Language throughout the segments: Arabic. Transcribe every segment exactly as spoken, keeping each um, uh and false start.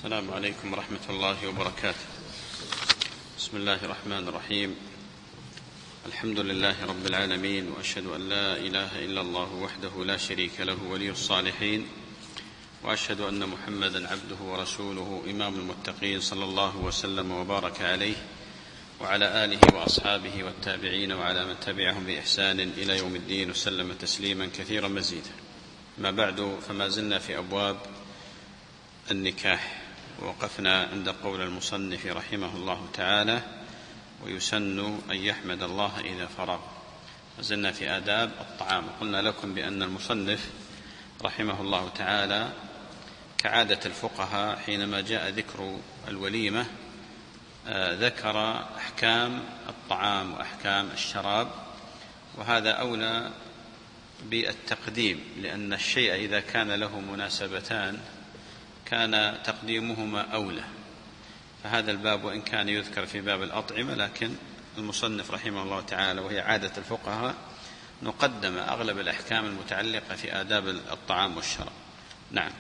السلام عليكم ورحمة الله وبركاته. بسم الله الرحمن الرحيم. الحمد لله رب العالمين، وأشهد أن لا إله إلا الله وحده لا شريك له ولي الصالحين، وأشهد أن محمدا عبده ورسوله إمام المتقين، صلى الله وسلم وبارك عليه وعلى آله وأصحابه والتابعين وعلى من تبعهم بإحسان إلى يوم الدين، وسلم تسليما كثيرا مزيدا. ما بعد، فما زلنا في أبواب النكاح، ووقفنا عند قول المصنف رحمه الله تعالى: ويسن أن يحمد الله إذا فرغ. وزلنا في آداب الطعام. قلنا لكم بأن المصنف رحمه الله تعالى كعادة الفقهاء حينما جاء ذكر الوليمة ذكر أحكام الطعام وأحكام الشراب، وهذا أولى بالتقديم، لأن الشيء إذا كان له مناسبتان كان تقديمهما أولى. فهذا الباب وإن كان يذكر في باب الأطعمة، لكن المصنف رحمه الله تعالى وهي عادة الفقهاء نقدم أغلب الأحكام المتعلقة في آداب الطعام والشراب. نعم.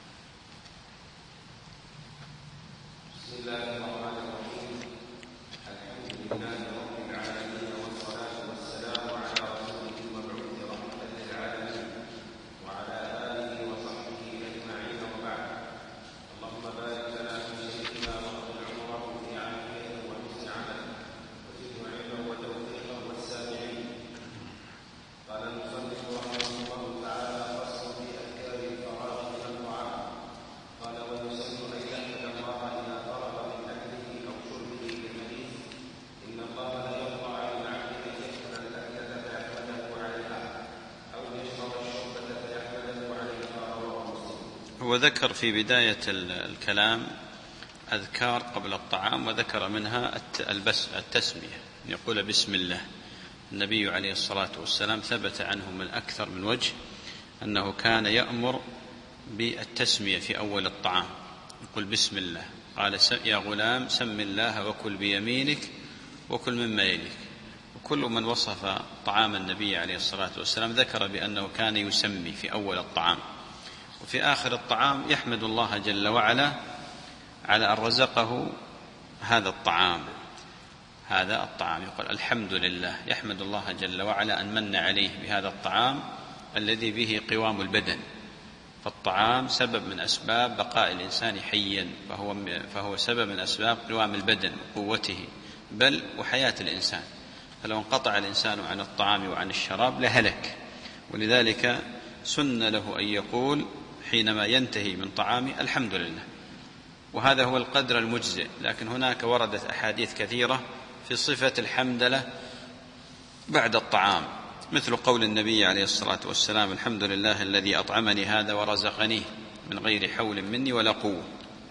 بسم الله الرحمن الرحيم. الحمد لله رب العالمين، والصلاة والسلام على رسوله المبعوث رحمة للعالمين وعلى آله وصحبه أجمعين، وبعد. اللهم بارك لنا في شيخنا وطول عمره في عافيته وحسن عمله، وزده علما وتوفيقا والسامعين. قال المصنف رحمه الله تعالى: فصل في أذكار الفراغ من الطعام. قال: ويسن أن يحمد الله إذا فرغ من أكله أو شربه، بالحديث: إن الله لا يرضى عن العبد أن يشرب الأكلة فيحمده عليها، أو يشرب الشربة فيحمده عليها. رواه مسلم. هو ذكر في بداية الكلام أذكار قبل الطعام، وذكر منها التسمية، يقول بسم الله. النبي عليه الصلاة والسلام ثبت عنه من أكثر من وجه أنه كان يأمر بالتسمية في أول الطعام، يقول بسم الله. قال: يا غلام سم الله وكل بيمينك وكل مما يليك. وكل من وصف طعام النبي عليه الصلاة والسلام ذكر بأنه كان يسمي في أول الطعام، وفي آخر الطعام يحمد الله جل وعلا على أن رزقه هذا الطعام. هذا الطعام يقول الحمد لله، يحمد الله جل وعلا أن من عليه بهذا الطعام الذي به قوام البدن. فالطعام سبب من أسباب بقاء الإنسان حيا، فهو, فهو سبب من أسباب قوام البدن وقوته، بل وحياة الإنسان. فلو انقطع الإنسان عن الطعام وعن الشراب لهلك. ولذلك سن له أن يقول حينما ينتهي من طعامه الحمد لله، وهذا هو القدر المجزئ. لكن هناك وردت أحاديث كثيرة في صفة الحمدلة بعد الطعام، مثل قول النبي عليه الصلاة والسلام: الحمد لله الذي أطعمني هذا ورزقنيه من غير حول مني ولا قوة،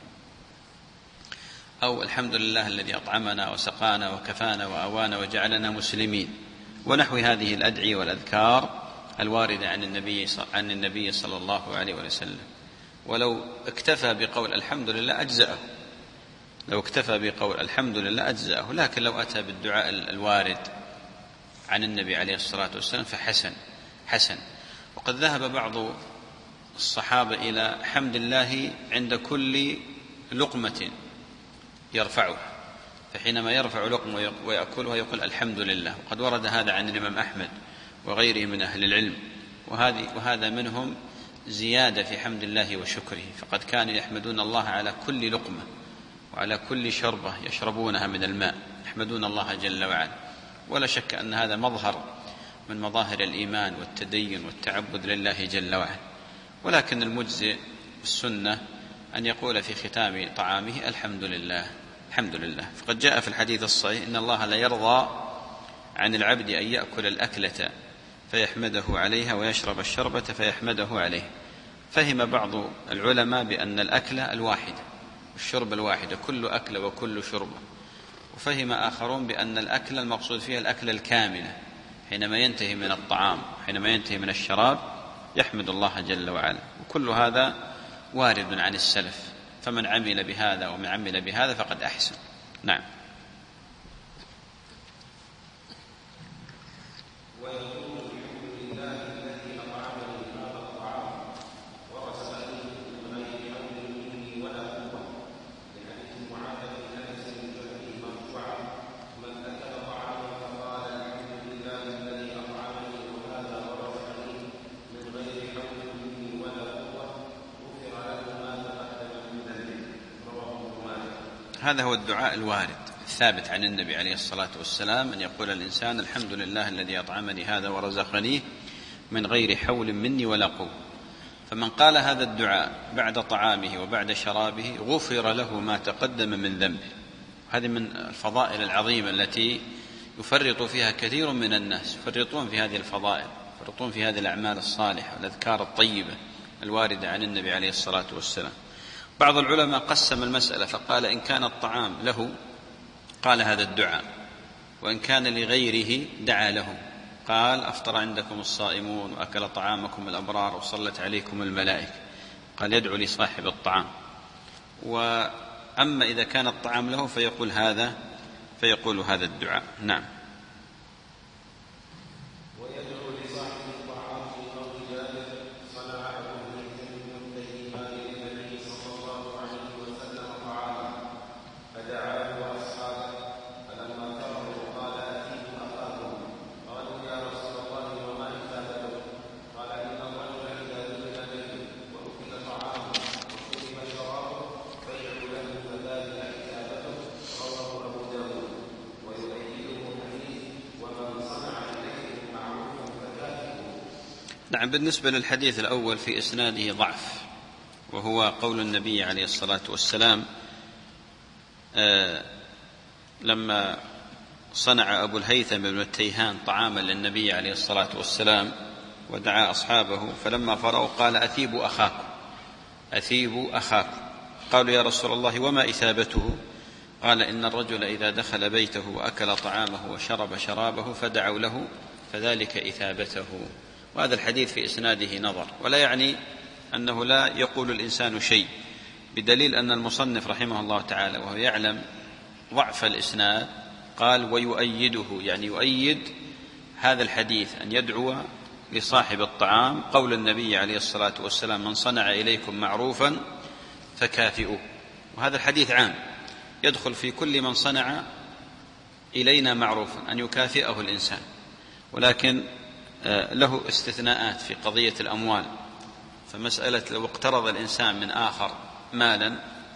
أو الحمد لله الذي أطعمنا وسقانا وكفانا وأوانا وجعلنا مسلمين، ونحو هذه الأدعية والأذكار الواردة عن النبي عن النبي صلى الله عليه وسلم. ولو اكتفى بقول الحمد لله أجزأه، لو اكتفى بقول الحمد لله أجزأه، لكن لو أتى بالدعاء الوارد عن النبي عليه الصلاة والسلام فحسن حسن. وقد ذهب بعض الصحابة إلى حمد الله عند كل لقمة يرفعها، فحينما يرفع لقمة ويأكلها يقول الحمد لله. وقد ورد هذا عن الإمام أحمد وغيره من أهل العلم، وهذه وهذا منهم زيادة في حمد الله وشكره. فقد كانوا يحمدون الله على كل لقمة وعلى كل شربة يشربونها من الماء، يحمدون الله جل وعلا. ولا شك أن هذا مظهر من مظاهر الإيمان والتدين والتعبد لله جل وعلا. ولكن المجزئ السنة أن يقول في ختام طعامه الحمد لله الحمد لله. فقد جاء في الحديث الصحيح: إن الله لا يرضى عن العبد أن يأكل الأكلة فيحمده عليها ويشرب الشربة فيحمده عليه. فهم بعض العلماء بأن الأكلة الواحدة والشرب الواحدة، كل أكلة وكل شربة. وفهم آخرون بأن الأكل المقصود فيها الأكلة الكاملة، حينما ينتهي من الطعام حينما ينتهي من الشراب يحمد الله جل وعلا. وكل هذا وارد عن السلف، فمن عمل بهذا ومن عمل بهذا فقد أحسن. نعم. هذا هو الدعاء الوارد الثابت عن النبي عليه الصلاة والسلام، أن يقول الإنسان الحمد لله الذي أطعمني هذا ورزقني من غير حول مني ولا قوة. فمن قال هذا الدعاء بعد طعامه وبعد شرابه غفر له ما تقدم من ذنبه. هذه من الفضائل العظيمة التي يفرط فيها كثير من الناس، يفرطون في هذه الفضائل، يفرطون في هذه الأعمال الصالحة والأذكار الطيبة الواردة عن النبي عليه الصلاة والسلام. بعض العلماء قسم المسألة فقال إن كان الطعام له قال هذا الدعاء، وإن كان لغيره دعا له، قال أفطر عندكم الصائمون وأكل طعامكم الأبرار وصلت عليكم الملائكة، قال يدعو لصاحب الطعام. وأما إذا كان الطعام له فيقول هذا فيقول هذا الدعاء. نعم. ويدعو لصاحب الطعام في قول جابر صنع أبو الهيثم بن التيهان للنبي صلى الله عليه وسلم طعاما فدعاه وأصحابه فلما فرغوا قال أتيت أخاكم قالوا يا رسول الله وما إثابته؟ قال إن الرجل إذا دخل بيته وأكل طعامه وشرب شرابه فيدعو له فذلك إثابته. رواه أبو داود. ويؤيده حديث ومن صنع إليه معروفا فكافئه. نعم. بالنسبة للحديث الأول في إسناده ضعف، وهو قول النبي عليه الصلاة والسلام آه لما صنع أبو الهيثم بن التيهان طعاما للنبي عليه الصلاة والسلام ودعا أصحابه، فلما فرغوا قال أثيبوا أخاكم أثيبوا أخاكم. قالوا يا رسول الله وما إثابته؟ قال إن الرجل إذا دخل بيته وأكل طعامه وشرب شرابه فدعوا له فذلك إثابته. وهذا الحديث في إسناده نظر، ولا يعني أنه لا يقول الإنسان شيء، بدليل أن المصنف رحمه الله تعالى وهو يعلم ضعف الإسناد قال ويؤيده، يعني يؤيد هذا الحديث أن يدعو لصاحب الطعام قول النبي عليه الصلاة والسلام من صنع إليكم معروفا فكافئوه. وهذا الحديث عام يدخل في كل من صنع إلينا معروفا أن يكافئه الإنسان، ولكن له استثناءات في قضية الأموال. فمسألة لو اقترض الإنسان من آخر مالا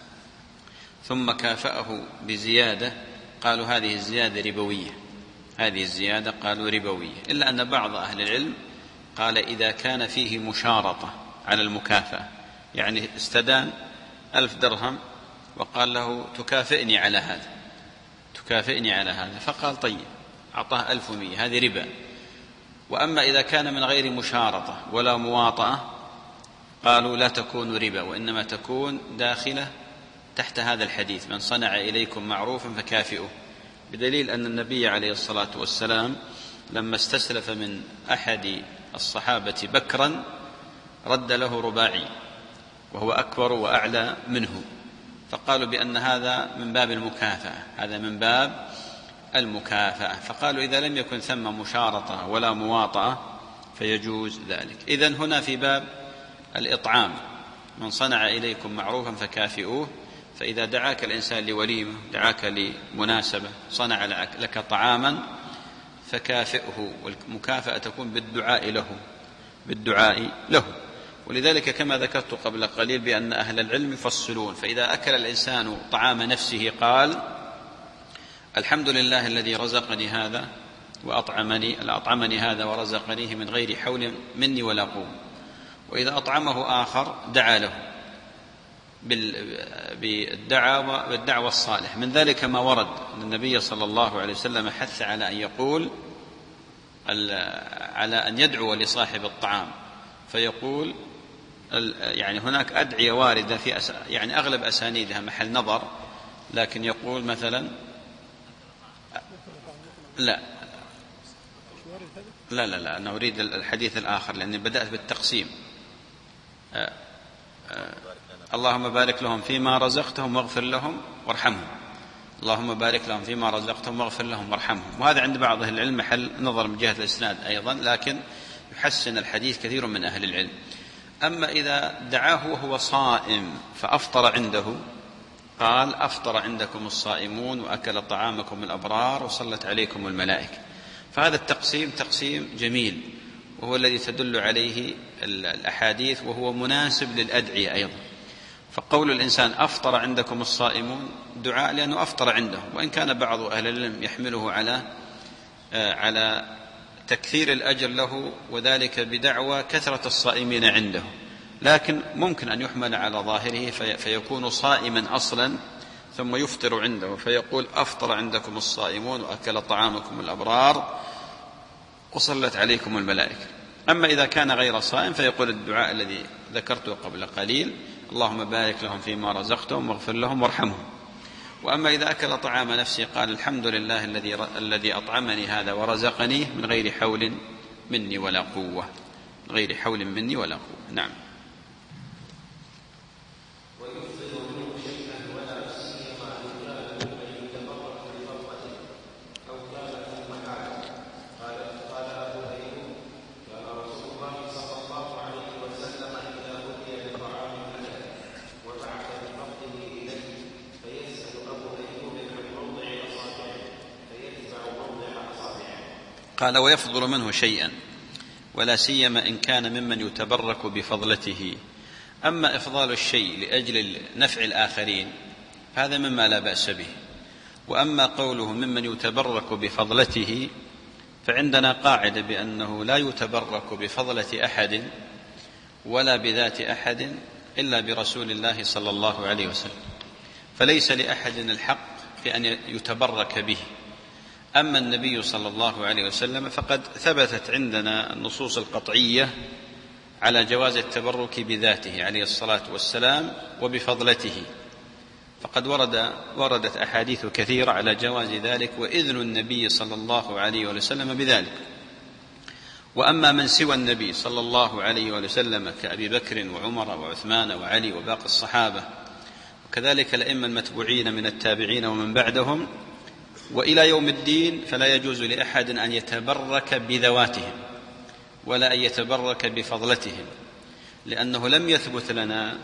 ثم كافأه بزيادة قالوا هذه الزيادة ربوية، هذه الزيادة قالوا ربوية، إلا أن بعض أهل العلم قال إذا كان فيه مشارطة على المكافأة، يعني استدان ألف درهم وقال له تكافئني على هذا تكافئني على هذا فقال طيب أعطاه ألف ومية، هذه ربا. وأما إذا كان من غير مشارطة ولا مواطأة قالوا لا تكون ربا، وإنما تكون داخلة تحت هذا الحديث من صنع إليكم معروفا فكافئوه، بدليل أن النبي عليه الصلاة والسلام لما استسلف من أحد الصحابة بكرا رد له رباعي وهو أكبر وأعلى منه، فقالوا بأن هذا من باب المكافأة، هذا من باب المكافأة، فقالوا إذا لم يكن ثم مشارطة ولا مواطأة فيجوز ذلك. إذن هنا في باب الإطعام من صنع إليكم معروفا فكافئوه، فإذا دعاك الإنسان لوليمة، دعاك لمناسبة، صنع لك طعاما فكافئه، والمكافأة تكون بالدعاء له بالدعاء له. ولذلك كما ذكرت قبل قليل بأن أهل العلم يفصلون، فإذا أكل الإنسان طعام نفسه قال الحمد لله الذي رزقني هذا وأطعمني أطعمني هذا ورزقنيه من غير حول مني ولا قوة. وإذا أطعمه آخر دعا له بالدعوة بالدعوة الصالح. من ذلك ما ورد أن النبي صلى الله عليه وسلم حث على أن يقول على أن يدعو لصاحب الطعام، فيقول يعني هناك أدعية واردة في أس... يعني أغلب أسانيدها محل نظر، لكن يقول مثلا لا لا لا, لا أنا أريد الحديث الآخر لأني بدأت بالتقسيم. آآ آآ اللهم بارك لهم فيما رزقتهم واغفر لهم وارحمهم، اللهم بارك لهم فيما رزقتهم واغفر لهم وارحمهم. وهذا عند بعض أهل العلم محل نظر من جهة الإسناد أيضا، لكن يحسن الحديث كثير من أهل العلم. أما إذا دعاه وهو صائم فأفطر عنده قال أفطر عندكم الصائمون وأكل طعامكم الأبرار وصلت عليكم الملائكة، فهذا التقسيم تقسيم جميل وهو الذي تدل عليه الأحاديث، وهو مناسب للأدعية أيضا. فقول الإنسان أفطر عندكم الصائمون دعاء لأنه أفطر عندهم، وإن كان بعض أهل العلم يحمله على على تكثير الأجر له، وذلك بدعوى كثرة الصائمين عنده، لكن ممكن أن يحمل على ظاهره فيكون صائما أصلا ثم يفطر عنده، فيقول أفطر عندكم الصائمون وأكل طعامكم الأبرار وصلت عليكم الملائكة. أما إذا كان غير صائم فيقول الدعاء الذي ذكرته قبل قليل: اللهم بارك لهم فيما رزقتهم واغفر لهم وارحمهم. وأما إذا أكل طعام نفسه قال: الحمد لله الذي الذي أطعمني هذا ورزقنيه من غير حول مني ولا قوة، من غير حول مني ولا قوة. نعم. قال: ويفضل منه شيئا ولا سيما إن كان ممن يتبرك بفضلته. أما إفضال الشيء لأجل نفع الآخرين هذا مما لا بأس به، وأما قوله ممن يتبرك بفضلته فعندنا قاعدة بأنه لا يتبرك بفضلة أحد ولا بذات أحد إلا برسول الله صلى الله عليه وسلم، فليس لأحد الحق في أن يتبرك به. أما النبي صلى الله عليه وسلم فقد ثبتت عندنا النصوص القطعية على جواز التبرك بذاته عليه الصلاة والسلام وبفضلته، فقد ورد وردت أحاديث كثيرة على جواز ذلك وإذن النبي صلى الله عليه وسلم بذلك. وأما من سوى النبي صلى الله عليه وسلم كأبي بكر وعمر وعثمان وعلي وباقي الصحابة، وكذلك الأئمة المتبوعين من التابعين ومن بعدهم وإلى يوم الدين، فلا يجوز لأحد أن يتبرك بذواتهم ولا أن يتبرك بفضلتهم، لأنه لم يثبت لنا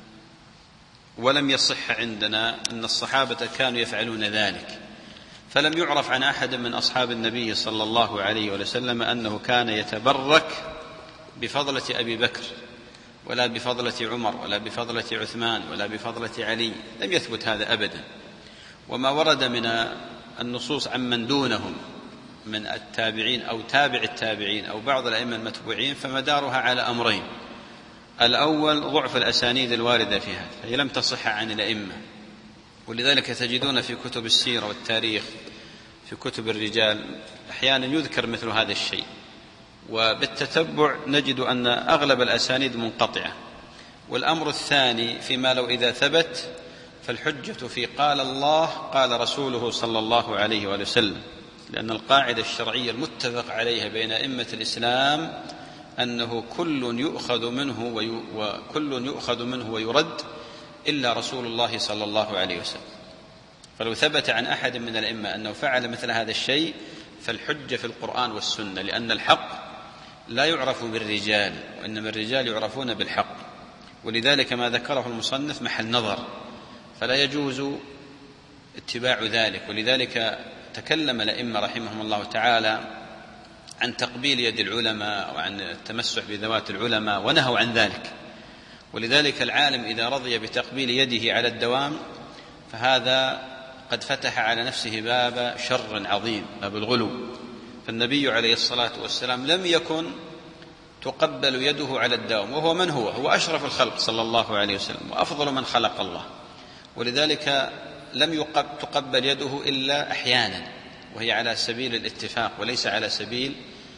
ولم يصح عندنا أن الصحابة كانوا يفعلون ذلك، فلم يعرف عن أحد من أصحاب النبي صلى الله عليه وسلم أنه كان يتبرك بفضلة أبي بكر ولا بفضلة عمر ولا بفضلة عثمان ولا بفضلة علي، لم يثبت هذا أبدا. وما ورد من النصوص عن من دونهم من التابعين أو تابع التابعين أو بعض الأئمة المتبوعين فمدارها على أمرين: الأول ضعف الأسانيد الواردة في هذا، هي لم تصح عن الأئمة، ولذلك تجدون في كتب السيرة والتاريخ في كتب الرجال أحيانا يذكر مثل هذا الشيء، وبالتتبع نجد أن أغلب الأسانيد منقطعة. والأمر الثاني فيما لو إذا ثبت فالحجة في قال الله قال رسوله صلى الله عليه وسلم، لأن القاعدة الشرعية المتفق عليها بين أئمة الإسلام أنه كل يؤخذ منه وي... وكل يؤخذ منه ويرد إلا رسول الله صلى الله عليه وسلم. فلو ثبت عن أحد من الأئمة أنه فعل مثل هذا الشيء فالحجة في القرآن والسنة، لأن الحق لا يعرف بالرجال وإنما الرجال يعرفون بالحق، ولذلك ما ذكره المصنف محل نظر، فلا يجوز اتباع ذلك. ولذلك تكلم الأئمة رحمهم الله تعالى عن تقبيل يد العلماء أو عن التمسح بذوات العلماء ونهوا عن ذلك. ولذلك العالم إذا رضي بتقبيل يده على الدوام فهذا قد فتح على نفسه باب شر عظيم، باب الغلو. فالنبي عليه الصلاة والسلام لم يكن تقبل يده على الدوام، وهو من هو؟ هو أشرف الخلق صلى الله عليه وسلم وأفضل من خلق الله، ولذلك لم تقبل يده إلا أحيانا وهي على سبيل الاتفاق وليس على سبيل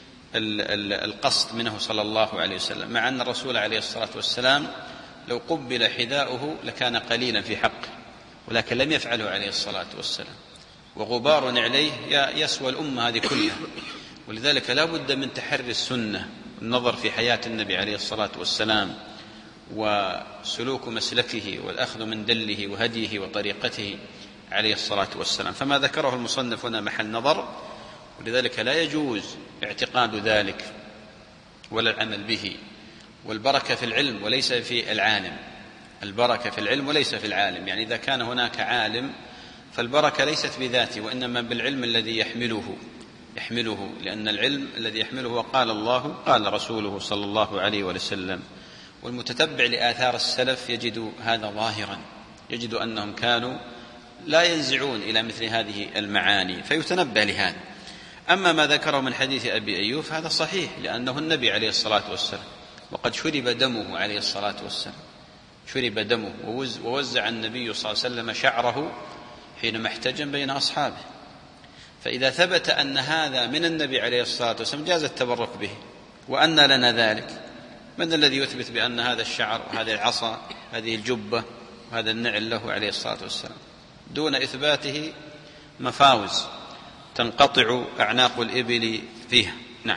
القصد منه صلى الله عليه وسلم، مع أن الرسول عليه الصلاة والسلام لو قبل حذاؤه لكان قليلا في حقه، ولكن لم يفعله عليه الصلاة والسلام، وغبار عليه يسوى الأمة هذه كلها. ولذلك لا بد من تحري السنة والنظر في حياة النبي عليه الصلاة والسلام وسلوك مسلكه والأخذ من دله وهديه وطريقته عليه الصلاة والسلام. فما ذكره المصنف هنا محل نظر، ولذلك لا يجوز اعتقاد ذلك ولا العمل به. والبركة في العلم وليس في العالم، البركة في العلم وليس في العالم، يعني إذا كان هناك عالم فالبركة ليست بذاته وإنما بالعلم الذي يحمله يحمله لأن العلم الذي يحمله قال الله قال رسوله صلى الله عليه وسلم. والمتتبع لآثار السلف يجد هذا ظاهرا، يجد أنهم كانوا لا ينزعون إلى مثل هذه المعاني، فيتنبه لهذا. أما ما ذكره من حديث أبي أيوب هذا صحيح، لأنه النبي عليه الصلاة والسلام، وقد شرب دمه عليه الصلاة والسلام، شرب دمه، ووزع النبي صلى الله عليه وسلم شعره حينما احتجم بين أصحابه. فإذا ثبت أن هذا من النبي عليه الصلاة والسلام جاز التبرك به، وأن لنا ذلك. من الذي يثبت بأن هذا الشعر وهذه العصا هذه الجبة وهذا النعل له عليه الصلاة والسلام؟ دون إثباته مفاوز تنقطع أعناق الإبل فيها. نعم.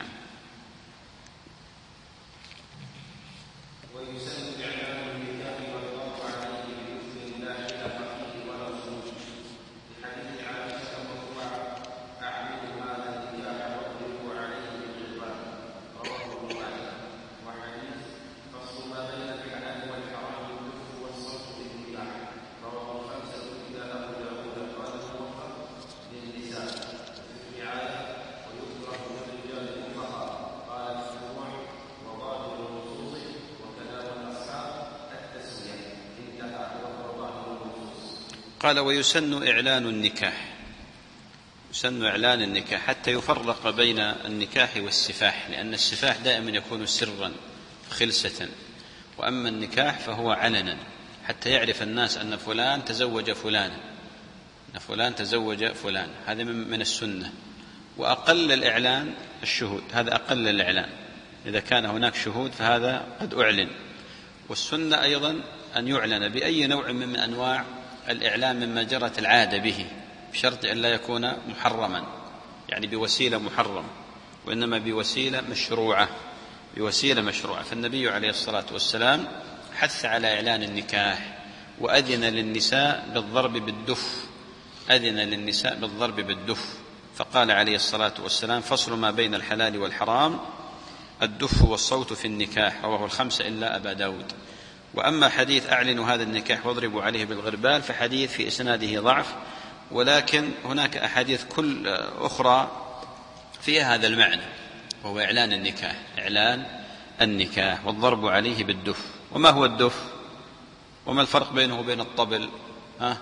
قال: ويسن إعلان النكاح، يسن إعلان النكاح حتى يفرق بين النكاح والسفاح، لأن السفاح دائما يكون سرا خلسة، وأما النكاح فهو علنا حتى يعرف الناس أن فلان تزوج فلانا، أن فلان تزوج فلان. هذا من السنة. وأقل الإعلان الشهود، هذا أقل الإعلان، إذا كان هناك شهود فهذا قد أعلن. والسنة أيضا أن يعلن بأي نوع من أنواع الإعلام مما جرت العادة به، بشرط أن لا يكون محرما، يعني بوسيلة محرمة، وإنما بوسيلة مشروعة، بوسيلة مشروعة. فالنبي عليه الصلاة والسلام حث على إعلان النكاح، وأذن للنساء بالضرب بالدف، أذن للنساء بالضرب بالدف، فقال عليه الصلاة والسلام: فصل ما بين الحلال والحرام الدف والصوت في النكاح، رواه الخمسة إلا أبا داود. وأما حديث أعلنوا هذا النكاح واضربوا عليه بالغربال فحديث في إسناده ضعف، ولكن هناك أحاديث كل أخرى فيها هذا المعنى، وهو إعلان النكاح، إعلان النكاح والضرب عليه بالدف. وما هو الدف؟ وما الفرق بينه وبين الطبل؟ ها؟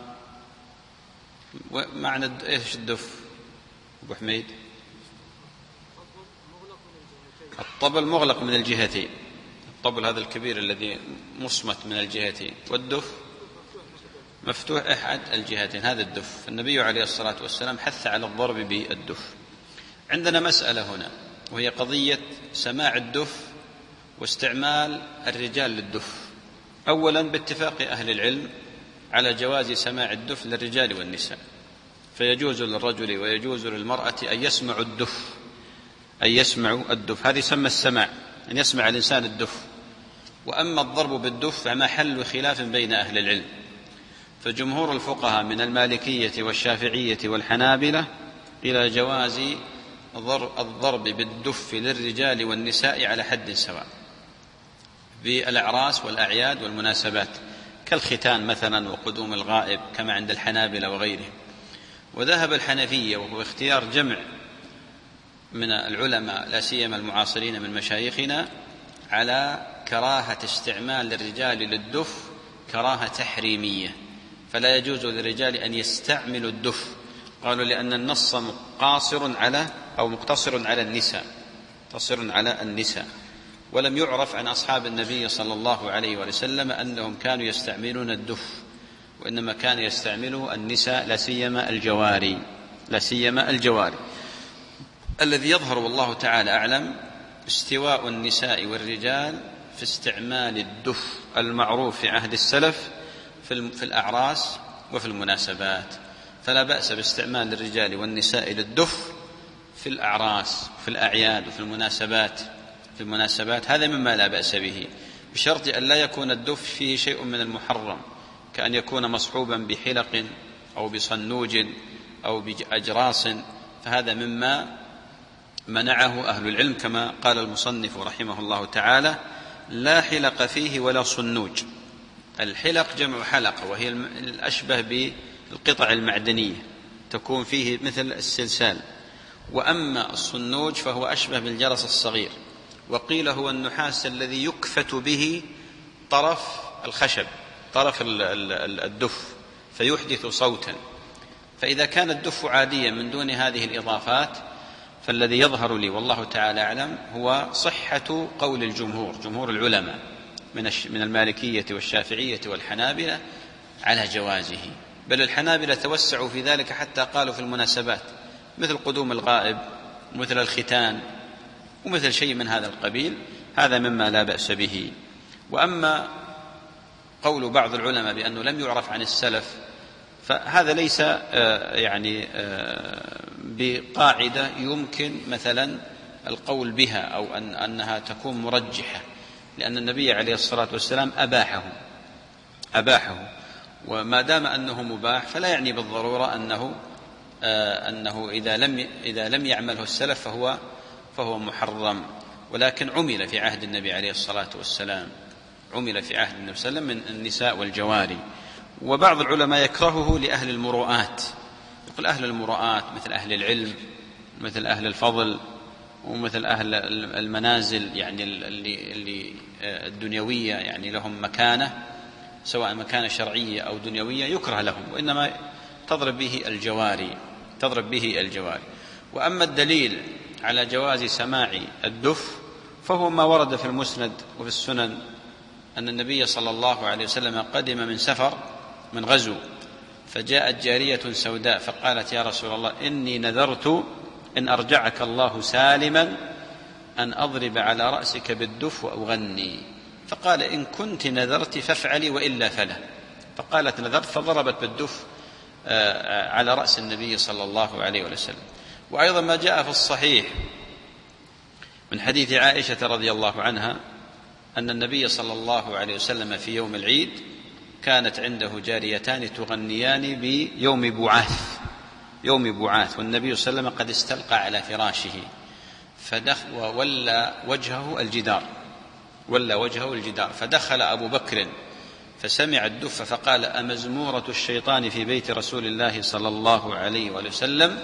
معنى إيش الدف أبو حميد؟ الطبل مغلق من الجهتين، الطبل هذا الكبير الذي مصمت من الجهتين، والدف مفتوح أحد الجهتين، هذا الدف. النبي عليه الصلاة والسلام حث على الضرب بالدف. عندنا مسألة هنا، وهي قضية سماع الدف واستعمال الرجال للدف. أولا باتفاق أهل العلم على جواز سماع الدف للرجال والنساء، فيجوز للرجل ويجوز للمرأة أن يسمعوا الدف، أن يسمعوا الدف، هذه يسمى السماع، أن يسمع الإنسان الدف. وأما الضرب بالدف فمحل خلاف بين أهل العلم، فجمهور الفقهاء من المالكية والشافعية والحنابلة إلى جواز الضرب بالدف للرجال والنساء على حد سواء بالأعراس والأعياد والمناسبات، كالختان مثلا وقدوم الغائب كما عند الحنابلة وغيرهم. وذهب الحنفية، وهو اختيار جمع من العلماء لا سيما المعاصرين من مشايخنا، على كراهة استعمال الرجال للدف كراهة تحريمية، فلا يجوز للرجال أن يستعملوا الدف. قالوا لأن النص مقاصر على أو مقتصر على النساء، مقتصر على النساء، ولم يعرف عن أصحاب النبي صلى الله عليه وسلم أنهم كانوا يستعملون الدف، وإنما كان يستعمله النساء لا سيما الجواري، لا سيما الجواري. الذي يظهر والله تعالى أعلم استواء النساء والرجال في استعمال الدف المعروف في عهد السلف في الأعراس وفي المناسبات، فلا بأس باستعمال الرجال والنساء للدف في الأعراس في الأعياد وفي المناسبات في المناسبات هذا مما لا بأس به، بشرط أن لا يكون الدف فيه شيء من المحرم، كأن يكون مصحوبا بحلق أو بصنوج أو بأجراس، فهذا مما منعه أهل العلم، كما قال المصنف رحمه الله تعالى: لا حلق فيه ولا صنوج. الحلق جمع حلقة، وهي الأشبه بالقطع المعدنية، تكون فيه مثل السلسال. وأما الصنوج فهو أشبه بالجرس الصغير، وقيل هو النحاس الذي يكفت به طرف الخشب، طرف الدف، فيحدث صوتا. فإذا كان الدف عاديا من دون هذه الإضافات، فالذي يظهر لي والله تعالى أعلم هو صحة قول الجمهور، جمهور العلماء من المالكية والشافعية والحنابلة على جوازه. بل الحنابلة توسعوا في ذلك حتى قالوا في المناسبات مثل قدوم الغائب ومثل الختان ومثل شيء من هذا القبيل، هذا مما لا بأس به. وأما قول بعض العلماء بأنه لم يعرف عن السلف، فهذا ليس يعني بقاعدة يمكن مثلا القول بها أو أن أنها تكون مرجحة، لأن النبي عليه الصلاة والسلام أباحه أباحه وما دام أنه مباح فلا يعني بالضرورة أنه أنه إذا لم إذا لم يعمله السلف فهو فهو محرم. ولكن عمل في عهد النبي عليه الصلاة والسلام، عمل في عهد النبي صلى الله عليه وسلم من النساء والجواري. وبعض العلماء يكرهه لأهل المروءات، يقول أهل المروءات مثل أهل العلم، مثل أهل الفضل، ومثل أهل المنازل يعني اللي اللي الدنيوية، يعني لهم مكانة سواء مكانة شرعية أو دنيوية، يكره لهم، وإنما تضرب به الجواري تضرب به الجواري. وأما الدليل على جواز سماع الدف فهو ما ورد في المسند وفي السنن أن النبي صلى الله عليه وسلم قدم من سفر من غزو، فجاءت جارية سوداء فقالت: يا رسول الله، إني نذرت إن أرجعك الله سالما أن أضرب على رأسك بالدف وأغني. فقال: إن كنت نذرت فافعلي وإلا فلا. فقالت: نذرت، فضربت بالدف على رأس النبي صلى الله عليه وسلم. وأيضا ما جاء في الصحيح من حديث عائشة رضي الله عنها أن النبي صلى الله عليه وسلم في يوم العيد كانت عنده جاريتان تغنيان بيوم بعاث يوم بعاث والنبي صلى الله عليه وسلم قد استلقى على فراشه، فدخل وولى وجهه الجدار ولا وجهه الجدار فدخل أبو بكر فسمع الدف فقال: أمزمورة الشيطان في بيت رسول الله صلى الله عليه وسلم؟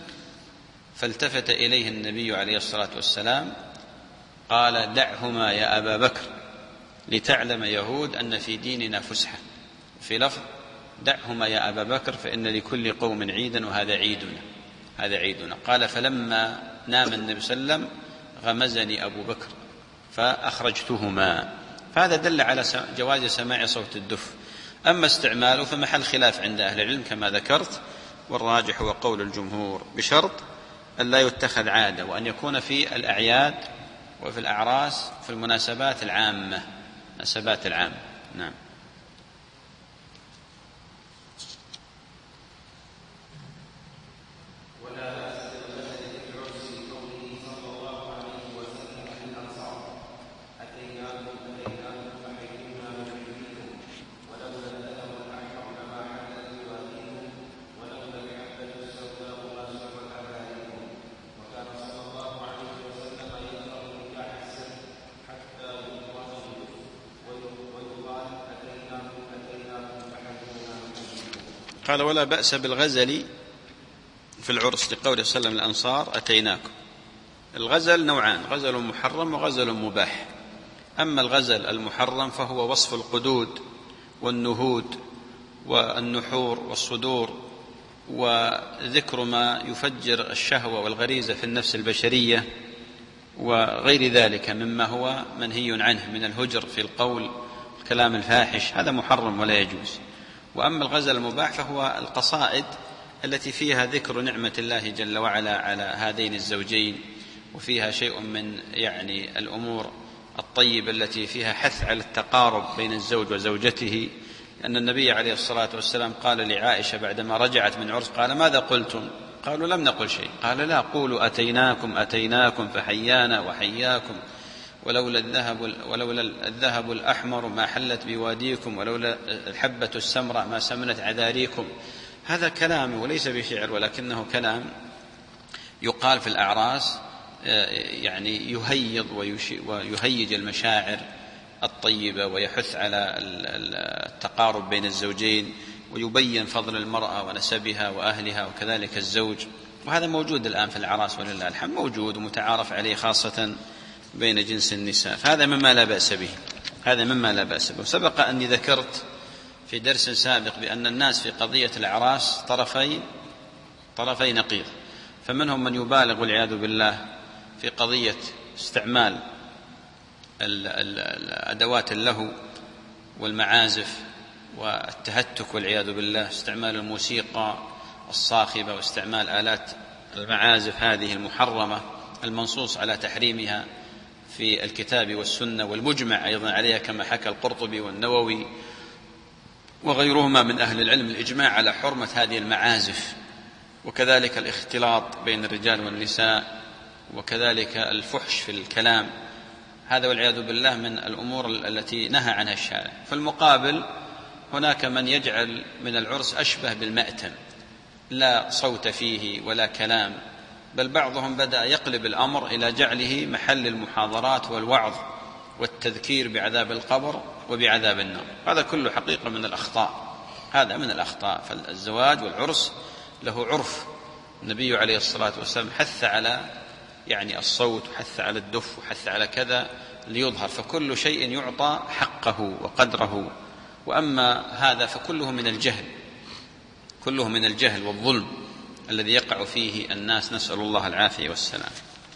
فالتفت إليه النبي عليه الصلاة والسلام قال: دعهما يا أبا بكر لتعلم يهود أن في ديننا فسحة. في لفظ: دعهما يا أبا بكر فإن لكل قوم عيدا وهذا عيدنا هذا عيدنا. قال: فلما نام النبي صلى الله عليه وسلم غمزني أبو بكر فأخرجتهما. فهذا دل على جواز سماع صوت الدف. أما استعماله فمحل خلاف عند أهل العلم كما ذكرت، والراجح هو قول الجمهور، بشرط أن لا يتخذ عادة، وأن يكون في الأعياد وفي الأعراس في المناسبات العامة المناسبات العامة. نعم. قال: ولا بأس بالغزل في العرس، لقوله صلى الله عليه وسلم الأنصار: أتيناكم. الغزل نوعان: غزل محرم وغزل مباح. أما الغزل المحرم فهو وصف القدود والنهود والنحور والصدور، وذكر ما يفجر الشهوة والغريزة في النفس البشرية وغير ذلك مما هو منهي عنه من الهجر في القول، الكلام الفاحش، هذا محرم ولا يجوز. وأما الغزل المباح فهو القصائد التي فيها ذكر نعمة الله جل وعلا على هذين الزوجين، وفيها شيء من يعني الأمور الطيبة التي فيها حث على التقارب بين الزوج وزوجته. لأن النبي عليه الصلاة والسلام قال لعائشة بعدما رجعت من عرس: قال: ماذا قلتم؟ قالوا: لم نقل شيء. قال: لا، قولوا أتيناكم أتيناكم فحيانا وحياكم، ولولا الذهب ولولا الذهب الأحمر ما حلت بواديكم، ولولا الحبة السمراء ما سمنت عذاريكم. هذا كلام وليس بشعر، ولكنه كلام يقال في الأعراس، يعني يهيض ويهيج المشاعر الطيبة ويحث على التقارب بين الزوجين، ويبين فضل المرأة ونسبها وأهلها وكذلك الزوج. وهذا موجود الآن في الأعراس ولله الحمد، موجود ومتعارف عليه خاصة بين جنس النساء، فهذا مما لا بأس به. هذا مما لا بأس به. سبق أني ذكرت في درس سابق بأن الناس في قضية الأعراس طرفي طرفي نقيض، فمنهم من يبالغ والعياذ بالله في قضية استعمال الأدوات اللهو والمعازف والتهتك والعياذ بالله، استعمال الموسيقى الصاخبة واستعمال آلات المعازف هذه المحرمة المنصوص على تحريمها في الكتاب والسنة والمجمع أيضا عليها، كما حكى القرطبي والنووي وغيرهما من أهل العلم الإجماع على حرمة هذه المعازف، وكذلك الاختلاط بين الرجال والنساء، وكذلك الفحش في الكلام. هذا والعياذ بالله من الأمور التي نهى عنها الشارع. في المقابل هناك من يجعل من العرس أشبه بالمأتم، لا صوت فيه ولا كلام، بل بعضهم بدأ يقلب الأمر إلى جعله محل المحاضرات والوعظ والتذكير بعذاب القبر وبعذاب النار. هذا كله حقيقة من الأخطاء، هذا من الأخطاء. فالزواج والعرس له عرف، النبي عليه الصلاة والسلام حث على يعني الصوت، وحث على الدف، وحث على كذا ليظهر، فكل شيء يعطى حقه وقدره. وأما هذا فكله من الجهل، كله من الجهل والظلم الذي يقع فيه الناس، نسأل الله العافية والسلام.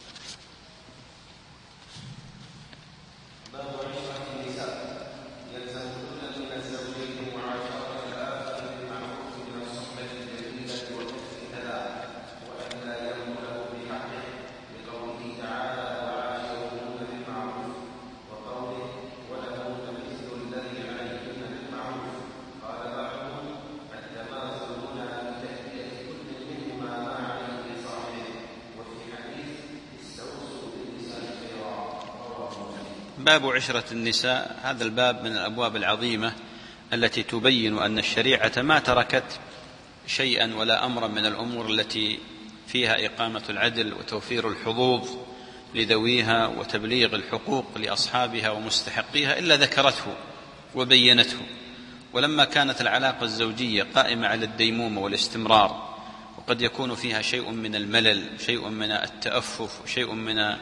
باب عشرة النساء، هذا الباب من الأبواب العظيمة التي تبين أن الشريعة ما تركت شيئا ولا أمرا من الأمور التي فيها إقامة العدل وتوفير الحظوظ لذويها وتبليغ الحقوق لأصحابها ومستحقيها إلا ذكرته وبينته. ولما كانت العلاقة الزوجية قائمة على الديمومة والاستمرار، وقد يكون فيها شيء من الملل، شيء من التأفف، شيء من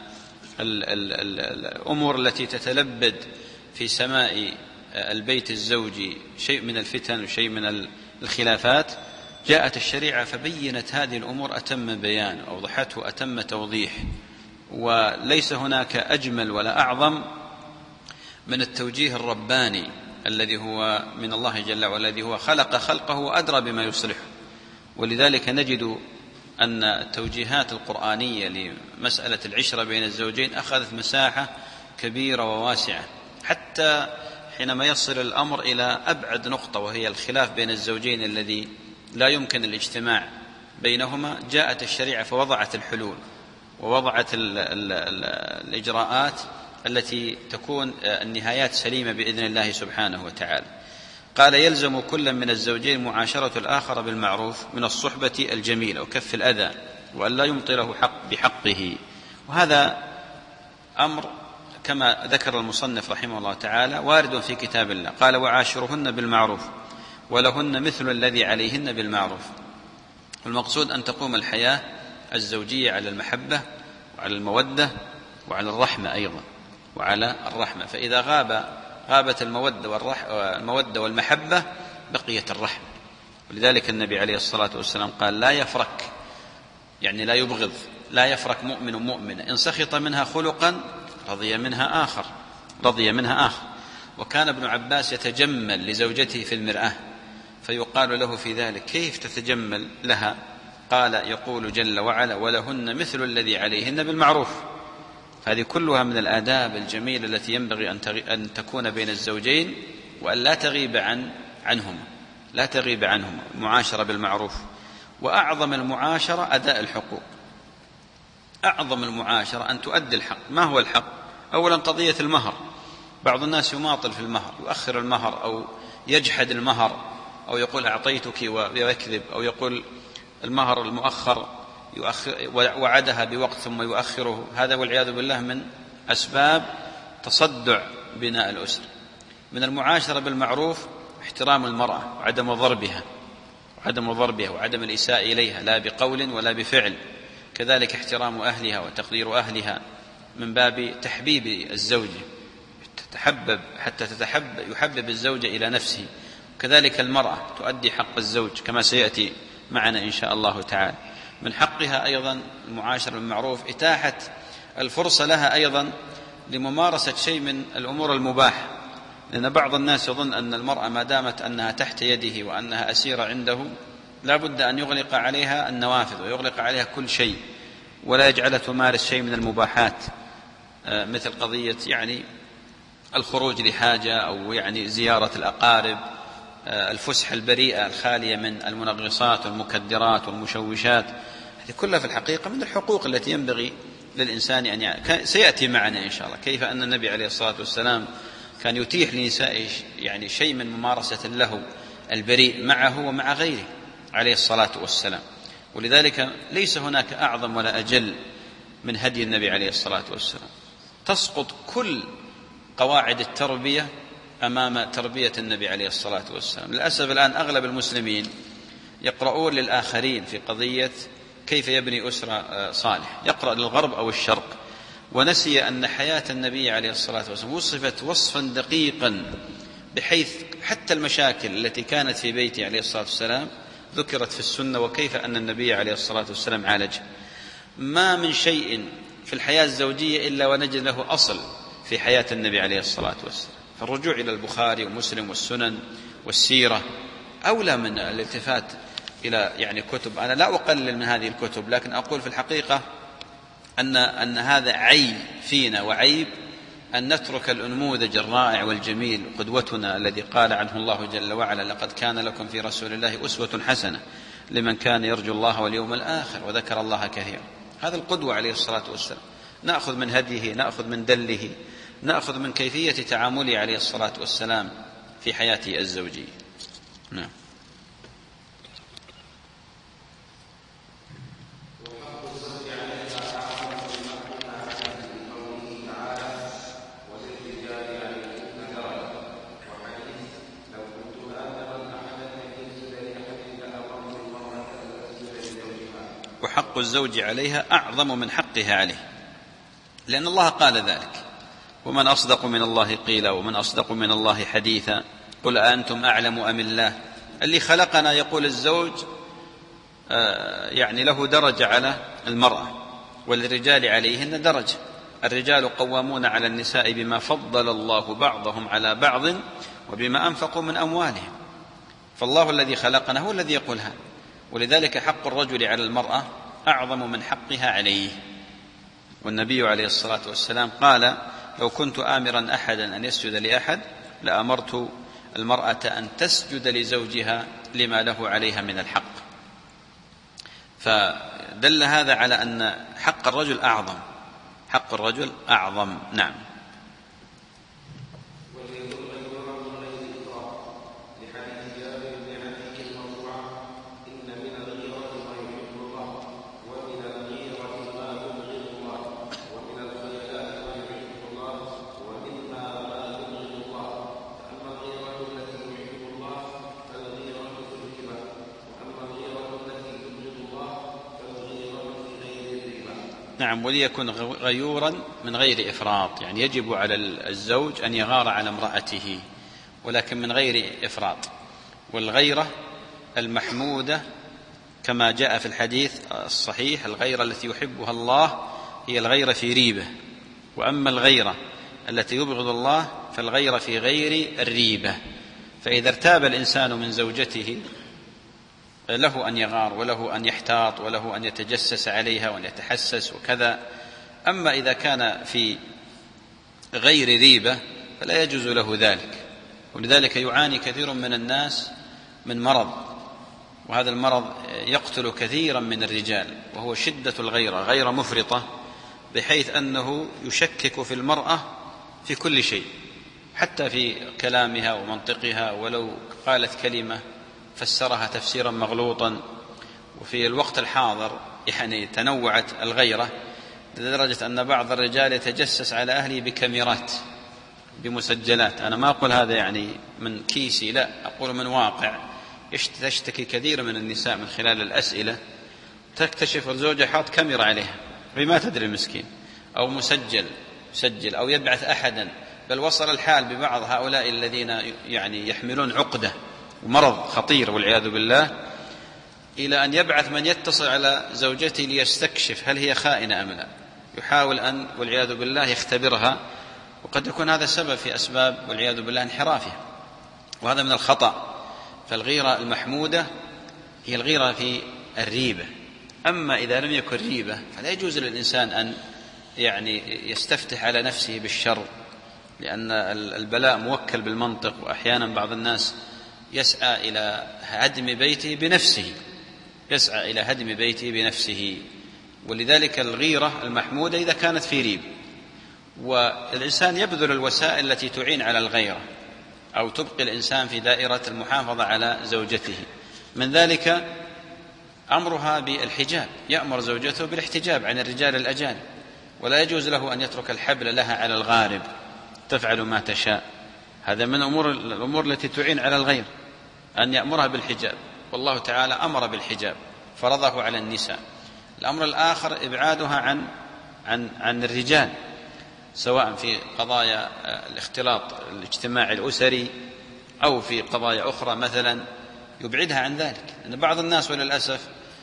الأمور التي تتلبد في سماء البيت الزوجي، شيء من الفتن وشيء من الخلافات، جاءت الشريعة فبينت هذه الأمور أتم بيان، أوضحته أتم توضيح. وليس هناك أجمل ولا أعظم من التوجيه الرباني الذي هو من الله جل وعلا، الذي هو خلق خلقه وأدرى بما يصلحه. ولذلك نجد أن التوجيهات القرآنية لمسألة العشرة بين الزوجين أخذت مساحة كبيرة وواسعة، حتى حينما يصل الأمر إلى أبعد نقطة وهي الخلاف بين الزوجين الذي لا يمكن الاجتماع بينهما، جاءت الشريعة فوضعت الحلول ووضعت ال ال ال الإجراءات التي تكون النهايات سليمة بإذن الله سبحانه وتعالى. قال: يلزم كل من الزوجين معاشرة الآخر بالمعروف من الصحبة الجميلة وكف الأذى، وأن لا يمطله حق بحقه. وهذا أمر كما ذكر المصنف رحمه الله تعالى وارد في كتاب الله. قال: وعاشرهن بالمعروف ولهن مثل الذي عليهن بالمعروف. والمقصود أن تقوم الحياة الزوجية على المحبة وعلى المودة وعلى الرحمة أيضا، وعلى الرحمة. فإذا غاب غابت المودة, والرح... المودة والمحبة بقيت الرحمة. ولذلك النبي عليه الصلاة والسلام قال: لا يفرك، يعني لا يبغض، لا يفرك مؤمن مؤمن إن سخط منها خلقا رضي منها آخر رضي منها آخر. وكان ابن عباس يتجمل لزوجته في المرآة، فيقال له في ذلك: كيف تتجمل لها؟ قال: يقول جل وعلا: ولهن مثل الذي عليهن بالمعروف. هذه كلها من الآداب الجميلة التي ينبغي أن تكون بين الزوجين، وأن لا تغيب عن عنهم لا تغيب عنهم المعاشرة بالمعروف. وأعظم المعاشرة أداء الحقوق، أعظم المعاشرة أن تؤدي الحق. ما هو الحق؟ أولا قضية المهر. بعض الناس يماطل في المهر، يؤخر المهر أو يجحد المهر، أو يقول أعطيتك ويكذب، أو يقول المهر المؤخر يؤخر وعدها بوقت ثم يؤخره. هذا والعياذ بالله من أسباب تصدع بناء الأسرة. من المعاشرة بالمعروف احترام المرأة وعدم ضربها وعدم ضربها وعدم الإساءة إليها لا بقول ولا بفعل. كذلك احترام أهلها وتقدير أهلها من باب تحبيب الزوج تحبب حتى تتحب يحبب الزوج إلى نفسه، كذلك المرأة تؤدي حق الزوج كما سيأتي معنا إن شاء الله تعالى. من حقها أيضا المعاشرة بالمعروف، إتاحة الفرصة لها أيضا لممارسة شيء من الأمور المباحة، لأن بعض الناس يظن أن المرأة ما دامت أنها تحت يده وأنها أسيرة عنده لا بد أن يغلق عليها النوافذ ويغلق عليها كل شيء ولا يجعلها تمارس شيء من المباحات، مثل قضية يعني الخروج لحاجة أو يعني زيارة الأقارب، الفسحة البريئة الخالية من المنغصات والمكدرات والمشوشات. هذه كلها في الحقيقة من الحقوق التي ينبغي للإنسان أن يعني سيأتي معنا إن شاء الله كيف أن النبي عليه الصلاة والسلام كان يتيح لنسائه يعني شيء من ممارسة له البريء معه ومع غيره عليه الصلاة والسلام. ولذلك ليس هناك أعظم ولا أجل من هدي النبي عليه الصلاة والسلام. تسقط كل قواعد التربية أمام تربية النبي عليه الصلاة والسلام. للأسف الآن أغلب المسلمين يقرؤون للآخرين في قضية كيف يبني أسرة صالح، يقرأ للغرب أو الشرق، ونسي أن حياة النبي عليه الصلاة والسلام وصفت وصفا دقيقا بحيث حتى المشاكل التي كانت في بيته عليه الصلاة والسلام ذكرت في السنة، وكيف أن النبي عليه الصلاة والسلام عالجها. ما من شيء في الحياة الزوجية إلا ونجد له أصل في حياة النبي عليه الصلاة والسلام. فالرجوع إلى البخاري ومسلم والسنن والسيرة أولى من الالتفات إلى يعني كتب. أنا لا أقلل من هذه الكتب، لكن أقول في الحقيقة أن أن هذا عيب فينا وعيب أن نترك النموذج الرائع والجميل قدوتنا الذي قال عنه الله جل وعلا: لقد كان لكم في رسول الله أسوة حسنة لمن كان يرجو الله واليوم الآخر وذكر الله كثيرا. هذا القدوة عليه الصلاة والسلام، نأخذ من هديه، نأخذ من دله، نأخذ من كيفية تعامله عليه الصلاة والسلام في حياته الزوجية. نعم. وحق الزوج عليها أعظم من حقها عليه، لأن الله قال ذلك: ومن أصدق من الله قيلا ومن أصدق من الله حديثا قل أنتم أعلم أم الله. اللي خلقنا يقول الزوج يعني له درجة على المرأة، وللرجال عليهن درجة. الرجال قوامون على النساء بما فضل الله بعضهم على بعض وبما أنفقوا من أموالهم. فالله الذي خلقنا هو الذي يقول هذا، ولذلك حق الرجل على المرأة أعظم من حقها عليه. والنبي عليه الصلاة والسلام قال: لو كنت آمرا أحدا أن يسجد لأحد لأمرت المرأة أن تسجد لزوجها لما له عليها من الحق. فدل هذا على أن حق الرجل أعظم، حق الرجل أعظم. نعم. نعم. وليكن غيورا من غير إفراط، يعني يجب على الزوج أن يغار على امرأته ولكن من غير إفراط. والغيرة المحمودة كما جاء في الحديث الصحيح: الغيرة التي يحبها الله هي الغيرة في ريبة، وأما الغيرة التي يبغض الله فالغيرة في غير الريبة. فإذا ارتاب الإنسان من زوجته له أن يغار وله أن يحتاط وله أن يتجسس عليها وأن يتحسس وكذا. أما إذا كان في غير ريبة فلا يجوز له ذلك. ولذلك يعاني كثير من الناس من مرض، وهذا المرض يقتل كثيرا من الرجال، وهو شدة الغيرة، غيرة مفرطة بحيث أنه يشكك في المرأة في كل شيء، حتى في كلامها ومنطقها، ولو قالت كلمة فسرها تفسيرا مغلوطا. وفي الوقت الحاضر يعني تنوعت الغيرة لدرجة أن بعض الرجال يتجسس على أهله بكاميرات بمسجلات. أنا ما أقول هذا يعني من كيسي، لا، أقول من واقع. تشتكي كثير من النساء من خلال الأسئلة تكتشف الزوجة حاط كاميرا عليها وما تدري المسكين، أو مسجل مسجل أو يبعث أحدا بل وصل الحال ببعض هؤلاء الذين يعني يحملون عقدة ومرض خطير والعياذ بالله إلى أن يبعث من يتصل على زوجته ليستكشف هل هي خائنة أم لا، يحاول أن والعياذ بالله يختبرها، وقد يكون هذا سبب في أسباب والعياذ بالله انحرافها، وهذا من الخطأ. فالغيرة المحمودة هي الغيرة في الريبة. أما إذا لم يكن ريبة فلا يجوز للإنسان أن يعني يستفتح على نفسه بالشر، لأن البلاء موكل بالمنطق، وأحيانا بعض الناس يسعى إلى هدم بيته بنفسه يسعى إلى هدم بيته بنفسه ولذلك الغيرة المحمودة إذا كانت في ريب، والإنسان يبذل الوسائل التي تعين على الغيرة أو تبقي الإنسان في دائرة المحافظة على زوجته. من ذلك أمرها بالحجاب، يأمر زوجته بالاحتجاب عن الرجال الأجانب، ولا يجوز له أن يترك الحبل لها على الغارب تفعل ما تشاء. هذا من أمور الأمور التي تعين على الغير، أن يأمرها بالحجاب، والله تعالى أمر بالحجاب فرضه على النساء. الأمر الآخر إبعادها عن عن عن الرجال، سواء في قضايا الاختلاط الاجتماعي الأسري أو في قضايا أخرى مثلا يبعدها عن ذلك. لأن بعض الناس وللأسف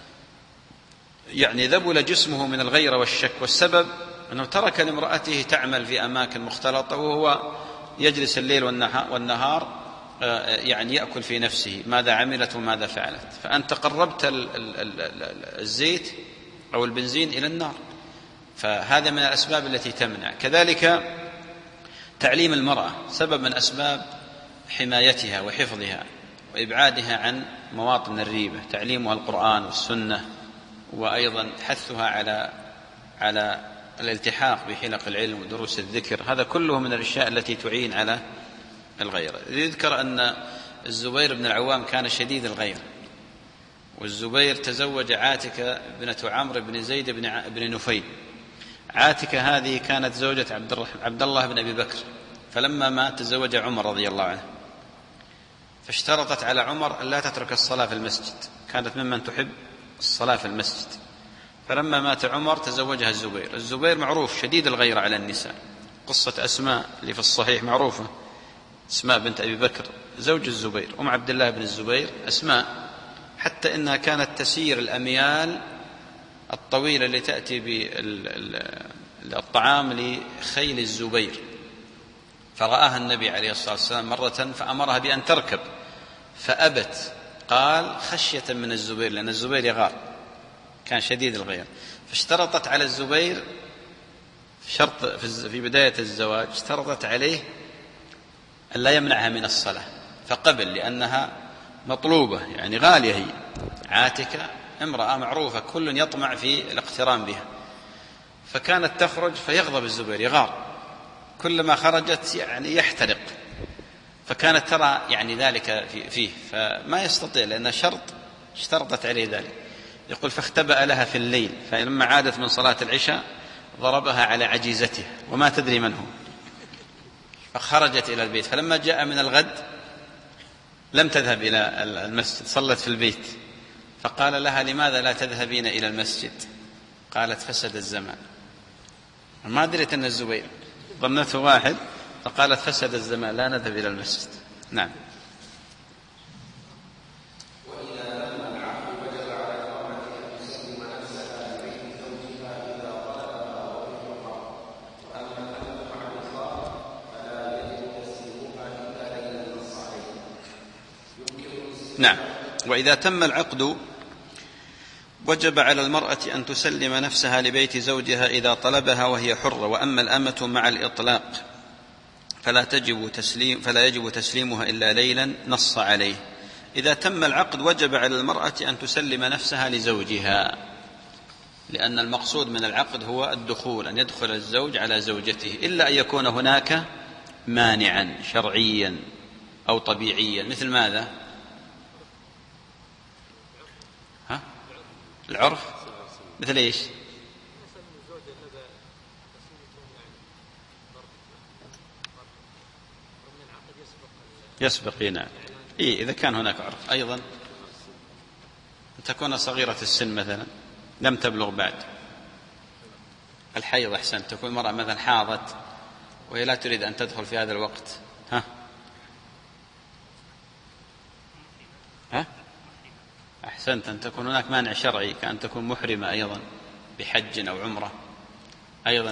يعني ذبل جسمه من الغيرة والشك، والسبب أنه ترك لامرأته تعمل في أماكن مختلطة وهو يجلس الليل والنهار يعني يأكل في نفسه ماذا عملت وماذا فعلت، فأنت قربت الزيت أو البنزين إلى النار. فهذا من الأسباب التي تمنع. كذلك تعليم المرأة سبب من أسباب حمايتها وحفظها وإبعادها عن مواطن الريبة، تعليمها القرآن والسنة، وأيضا حثها على على الالتحاق بحلق العلم ودروس الذكر. هذا كله من الأشياء التي تعين على الغيرة. يذكر أن الزبير بن العوام كان شديد الغيرة، والزبير تزوج عاتكة بنت عمرو بن زيد بن نفيل. عاتكة هذه كانت زوجة عبد الله بن أبي بكر، فلما مات تزوج عمر رضي الله عنه، فاشترطت على عمر أن لا تترك الصلاة في المسجد، كانت ممن تحب الصلاة في المسجد. فلما مات عمر تزوجها الزبير. الزبير معروف شديد الغيرة على النساء، قصة أسماء اللي في الصحيح معروفة، أسماء بنت أبي بكر زوج الزبير، أم عبد الله بن الزبير أسماء، حتى إنها كانت تسير الأميال الطويلة اللي تأتي بالطعام لخيل الزبير، فرآها النبي عليه الصلاة والسلام مرة فأمرها بأن تركب فأبت، قال خشية من الزبير، لأن الزبير يغار، كان شديد الغير. فاشترطت على الزبير شرط في بداية الزواج، اشترطت عليه أن لا يمنعها من الصلاة، فقبل لأنها مطلوبة يعني غالية. هي عاتكة امرأة معروفة كل يطمع في الاقتران بها، فكانت تخرج فيغضب الزبير يغار، كلما خرجت يعني يحترق، فكانت ترى يعني ذلك فيه فما يستطيع، لأن شرط اشترطت عليه ذلك. يقول فاختبأ لها في الليل، فلما عادت من صلاة العشاء ضربها على عجيزتها وما تدري من هو، فخرجت إلى البيت. فلما جاء من الغد لم تذهب إلى المسجد، صلت في البيت، فقال لها لماذا لا تذهبين إلى المسجد؟ قالت فسد الزمان. ما دريت أن الزبير، ظنته واحد، فقالت فسد الزمان لا نذهب إلى المسجد. نعم. نعم. وإذا تم العقد وجب على المرأة أن تسلم نفسها لبيت زوجها إذا طلبها وهي حرة. وأما الأمة مع الإطلاق فلا تجب تسليم فلا يجب تسليمها إلا ليلا نص عليه. إذا تم العقد وجب على المرأة أن تسلم نفسها لزوجها، لأن المقصود من العقد هو الدخول، أن يدخل الزوج على زوجته، إلا أن يكون هناك مانعا شرعيا أو طبيعيا. مثل ماذا؟ ها؟ العرف. مثل إيش؟ يسبق. نعم. إيه إذا كان هناك عرف. أيضا أن تكون صغيرة السن مثلا لم تبلغ بعد. الحيض أحسن، تكون المرأة مثلا حاضت وهي لا تريد أن تدخل في هذا الوقت؟ ها ها أحسنت، أن تكون هناك مانع شرعي كأن تكون محرمة أيضا بحج أو عمرة، أيضا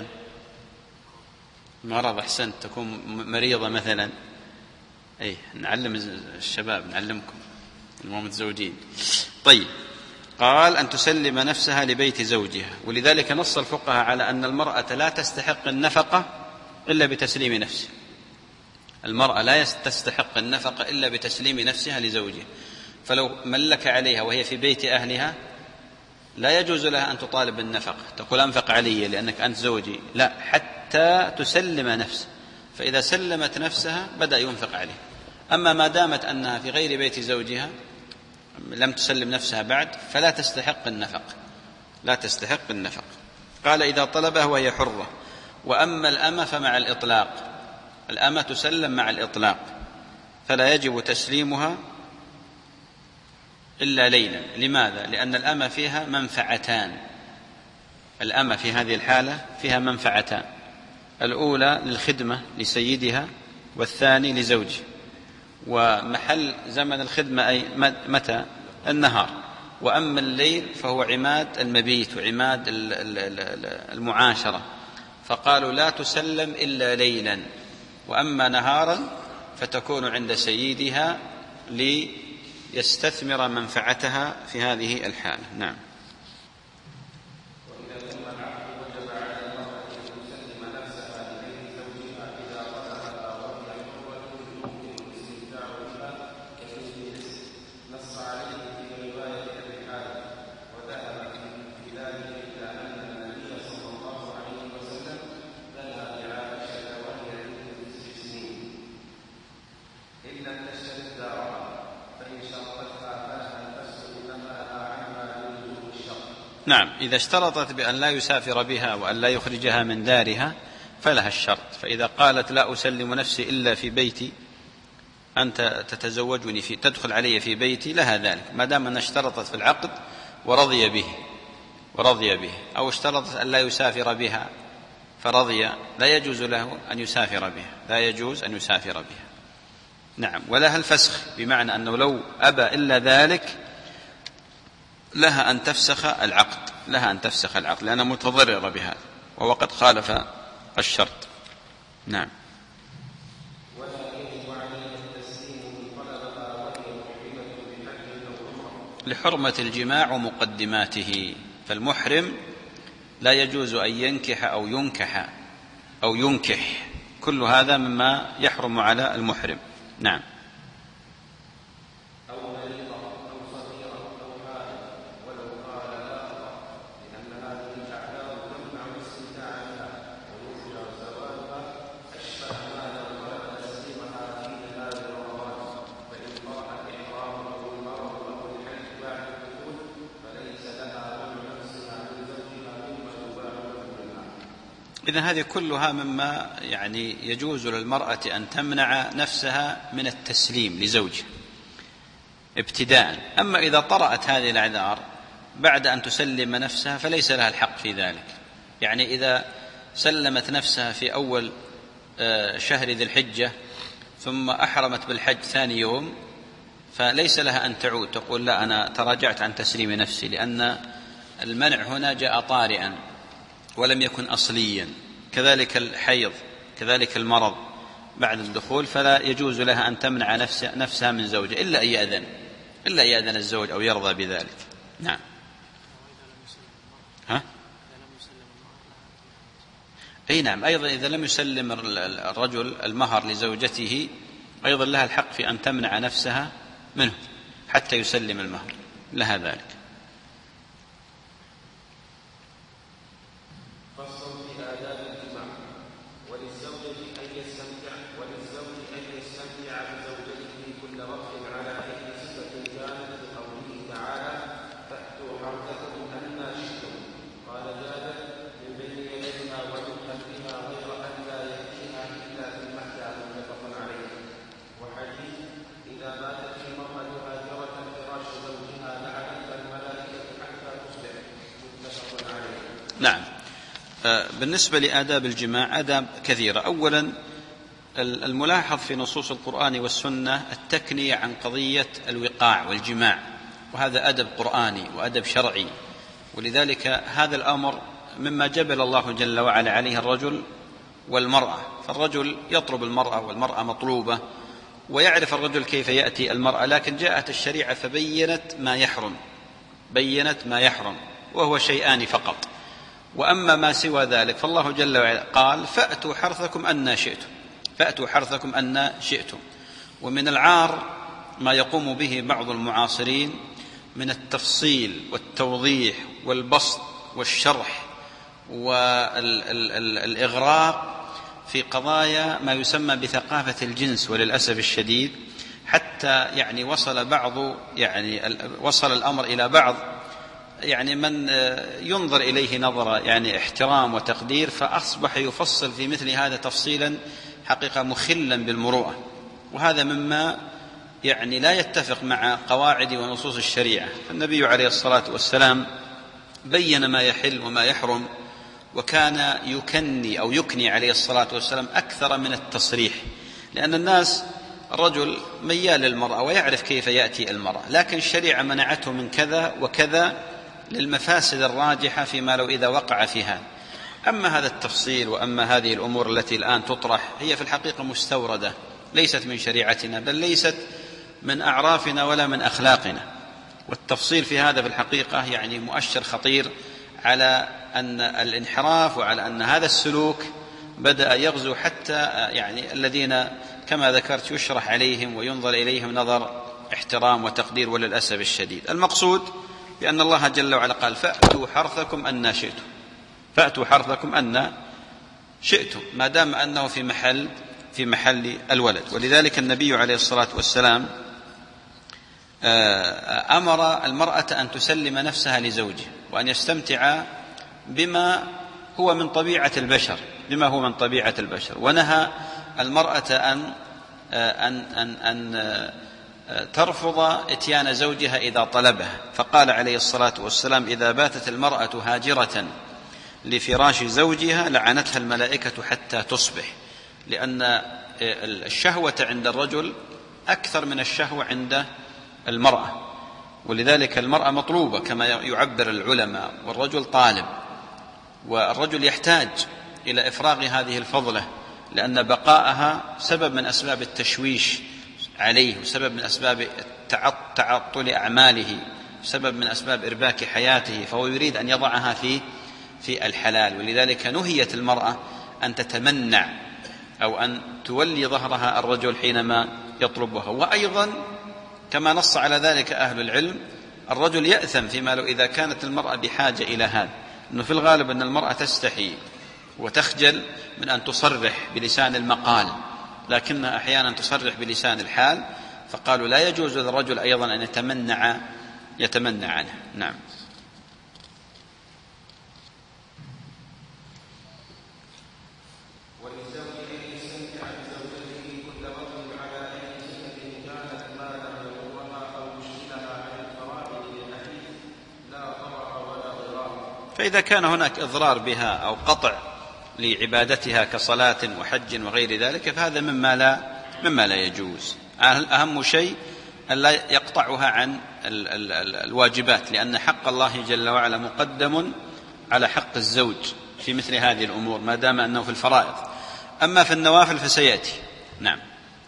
مرض، أحسنت، تكون مريضة مثلا. أي نعلم الشباب، نعلمكم المتزوجين. طيب، قال أن تسلم نفسها لبيت زوجها، ولذلك نص الفقهاء على أن المرأة لا تستحق النفقة إلا بتسليم نفسها. المرأة لا تستحق النفقة إلا بتسليم نفسها لزوجها، فلو ملك عليها وهي في بيت أهلها لا يجوز لها أن تطالب بالنفقة، تقول أنفق علي لأنك أنت زوجي، لا، حتى تسلم نفسها، فإذا سلمت نفسها بدأ ينفق عليه. أما ما دامت أنها في غير بيت زوجها لم تسلم نفسها بعد فلا تستحق النفقة، لا تستحق النفقة. قال إذا طلبها وهي حرة. وأما الأمة فمع الإطلاق، الأمة تسلم مع الإطلاق، فلا يجب تسليمها إلا ليلا. لماذا؟ لأن الأمة فيها منفعتان، الأمة في هذه الحالة فيها منفعتان، الأولى للخدمة لسيدها، والثاني لزوجه. ومحل زمن الخدمة أي متى؟ النهار. وأما الليل فهو عماد المبيت وعماد المعاشرة، فقالوا لا تسلم إلا ليلا. وأما نهارا فتكون عند سيدها ليستثمر منفعتها في هذه الحالة. نعم. نعم، إذا اشترطت بأن لا يسافر بها وأن لا يخرجها من دارها فلها الشرط. فإذا قالت لا أسلم نفسي إلا في بيتي، أنت تتزوجني في تدخل علي في بيتي، لها ذلك ما دام أن اشترطت في العقد ورضي به ورضي به أو اشترطت أن لا يسافر بها فرضي، لا يجوز له أن يسافر بها، لا يجوز أن يسافر بها. نعم. ولها الفسخ، بمعنى أنه لو أبى إلا ذلك لها أن تفسخ العقد، لها أن تفسخ العقد لأنها متضررة بهذا، وهو قد خالف الشرط. نعم. لحرمة الجماع ومقدماته، فالمحرم لا يجوز أن ينكح أو ينكح أو ينكح، كل هذا مما يحرم على المحرم. نعم. إذن هذه كلها مما يعني يجوز للمرأة أن تمنع نفسها من التسليم لزوجها ابتداء. أما إذا طرأت هذه الأعذار بعد أن تسلم نفسها فليس لها الحق في ذلك. يعني إذا سلمت نفسها في أول شهر ذي الحجة ثم أحرمت بالحج ثاني يوم فليس لها أن تعود تقول لا أنا تراجعت عن تسليم نفسي، لأن المنع هنا جاء طارئا ولم يكن أصليا. كذلك الحيض، كذلك المرض بعد الدخول، فلا يجوز لها أن تمنع نفسها من زوجها إلا أن يأذن إلا أن يأذن الزوج أو يرضى بذلك. نعم. ها؟ أي نعم، أيضا إذا لم يسلم الرجل المهر لزوجته أيضا لها الحق في أن تمنع نفسها منه حتى يسلم المهر، لها ذلك. نعم. بالنسبة لآداب الجماع آداب كثيرة. أولا الملاحظ في نصوص القرآن والسنة التكنية عن قضية الوقاع والجماع، وهذا أدب قرآني وأدب شرعي، ولذلك هذا الأمر مما جبل الله جل وعلا عليه الرجل والمرأة، فالرجل يطلب المرأة والمرأة مطلوبة، ويعرف الرجل كيف يأتي المرأة، لكن جاءت الشريعة فبينت ما يحرم، بينت ما يحرم وهو شيئان فقط. وأما ما سوى ذلك فالله جل وعلا قال فأتوا حرثكم أن شئتم، فأتوا حرثكم أن شئتم. ومن العار ما يقوم به بعض المعاصرين من التفصيل والتوضيح والبسط والشرح والإغراق في قضايا ما يسمى بثقافة الجنس، وللأسف الشديد حتى يعني وصل بعض يعني وصل الأمر إلى بعض يعني من ينظر إليه نظرة يعني احترام وتقدير، فأصبح يفصل في مثل هذا تفصيلا حقيقة مخلا بالمروءة، وهذا مما يعني لا يتفق مع قواعد ونصوص الشريعة. النبي عليه الصلاة والسلام بين ما يحل وما يحرم، وكان يكني أو يكني عليه الصلاة والسلام أكثر من التصريح، لأن الناس الرجل ميال للمرأة ويعرف كيف يأتي المرأة، لكن الشريعة منعته من كذا وكذا للمفاسد الراجحة فيما لو إذا وقع فيها. أما هذا التفصيل وأما هذه الأمور التي الآن تطرح هي في الحقيقة مستوردة، ليست من شريعتنا بل ليست من أعرافنا ولا من أخلاقنا. والتفصيل في هذا في الحقيقة يعني مؤشر خطير على أن الانحراف وعلى أن هذا السلوك بدأ يغزو حتى يعني الذين كما ذكرت يشرح عليهم وينظر إليهم نظر احترام وتقدير، وللأسف الشديد. المقصود بأن الله جل وعلا قال فأتوا حرثكم أن شئتم، فأتوا حرثكم أن شئتم، ما دام أنه في محل في محل الولد. ولذلك النبي عليه الصلاة والسلام أمر المرأة أن تسلم نفسها لزوجها وأن يستمتع بما هو من طبيعة البشر بما هو من طبيعة البشر ونهى المرأة أن أن أن, أن ترفض إتيان زوجها إذا طلبها، فقال عليه الصلاة والسلام إذا باتت المرأة هاجرة لفراش زوجها لعنتها الملائكة حتى تصبح، لأن الشهوة عند الرجل أكثر من الشهوة عند المرأة، ولذلك المرأة مطلوبة كما يعبر العلماء، والرجل طالب، والرجل يحتاج إلى إفراغ هذه الفضلة، لأن بقاءها سبب من أسباب التشويش عليه، وسبب من أسباب تعطل أعماله، سبب من أسباب إرباك حياته، فهو يريد أن يضعها في في الحلال. ولذلك نهيت المرأة أن تتمنع أو أن تولي ظهرها الرجل حينما يطلبها. وأيضا كما نص على ذلك أهل العلم الرجل يأثم فيما لو إذا كانت المرأة بحاجة إلى هذا، أنه في الغالب أن المرأة تستحي وتخجل من أن تصرح بلسان المقال، لكنها أحيانا تصرح بلسان الحال، فقالوا لا يجوز للرجل أيضا أن يتمنع يتمنع عنه. نعم. فإذا كان هناك إضرار بها أو قطع لعبادتها كصلاة وحج وغير ذلك فهذا مما لا مما لا يجوز. أهم شيء أن لا يقطعها عن الواجبات، لأن حق الله جل وعلا مقدم على حق الزوج في مثل هذه الأمور ما دام أنه في الفرائض. أما في النوافل فسيأتي. نعم.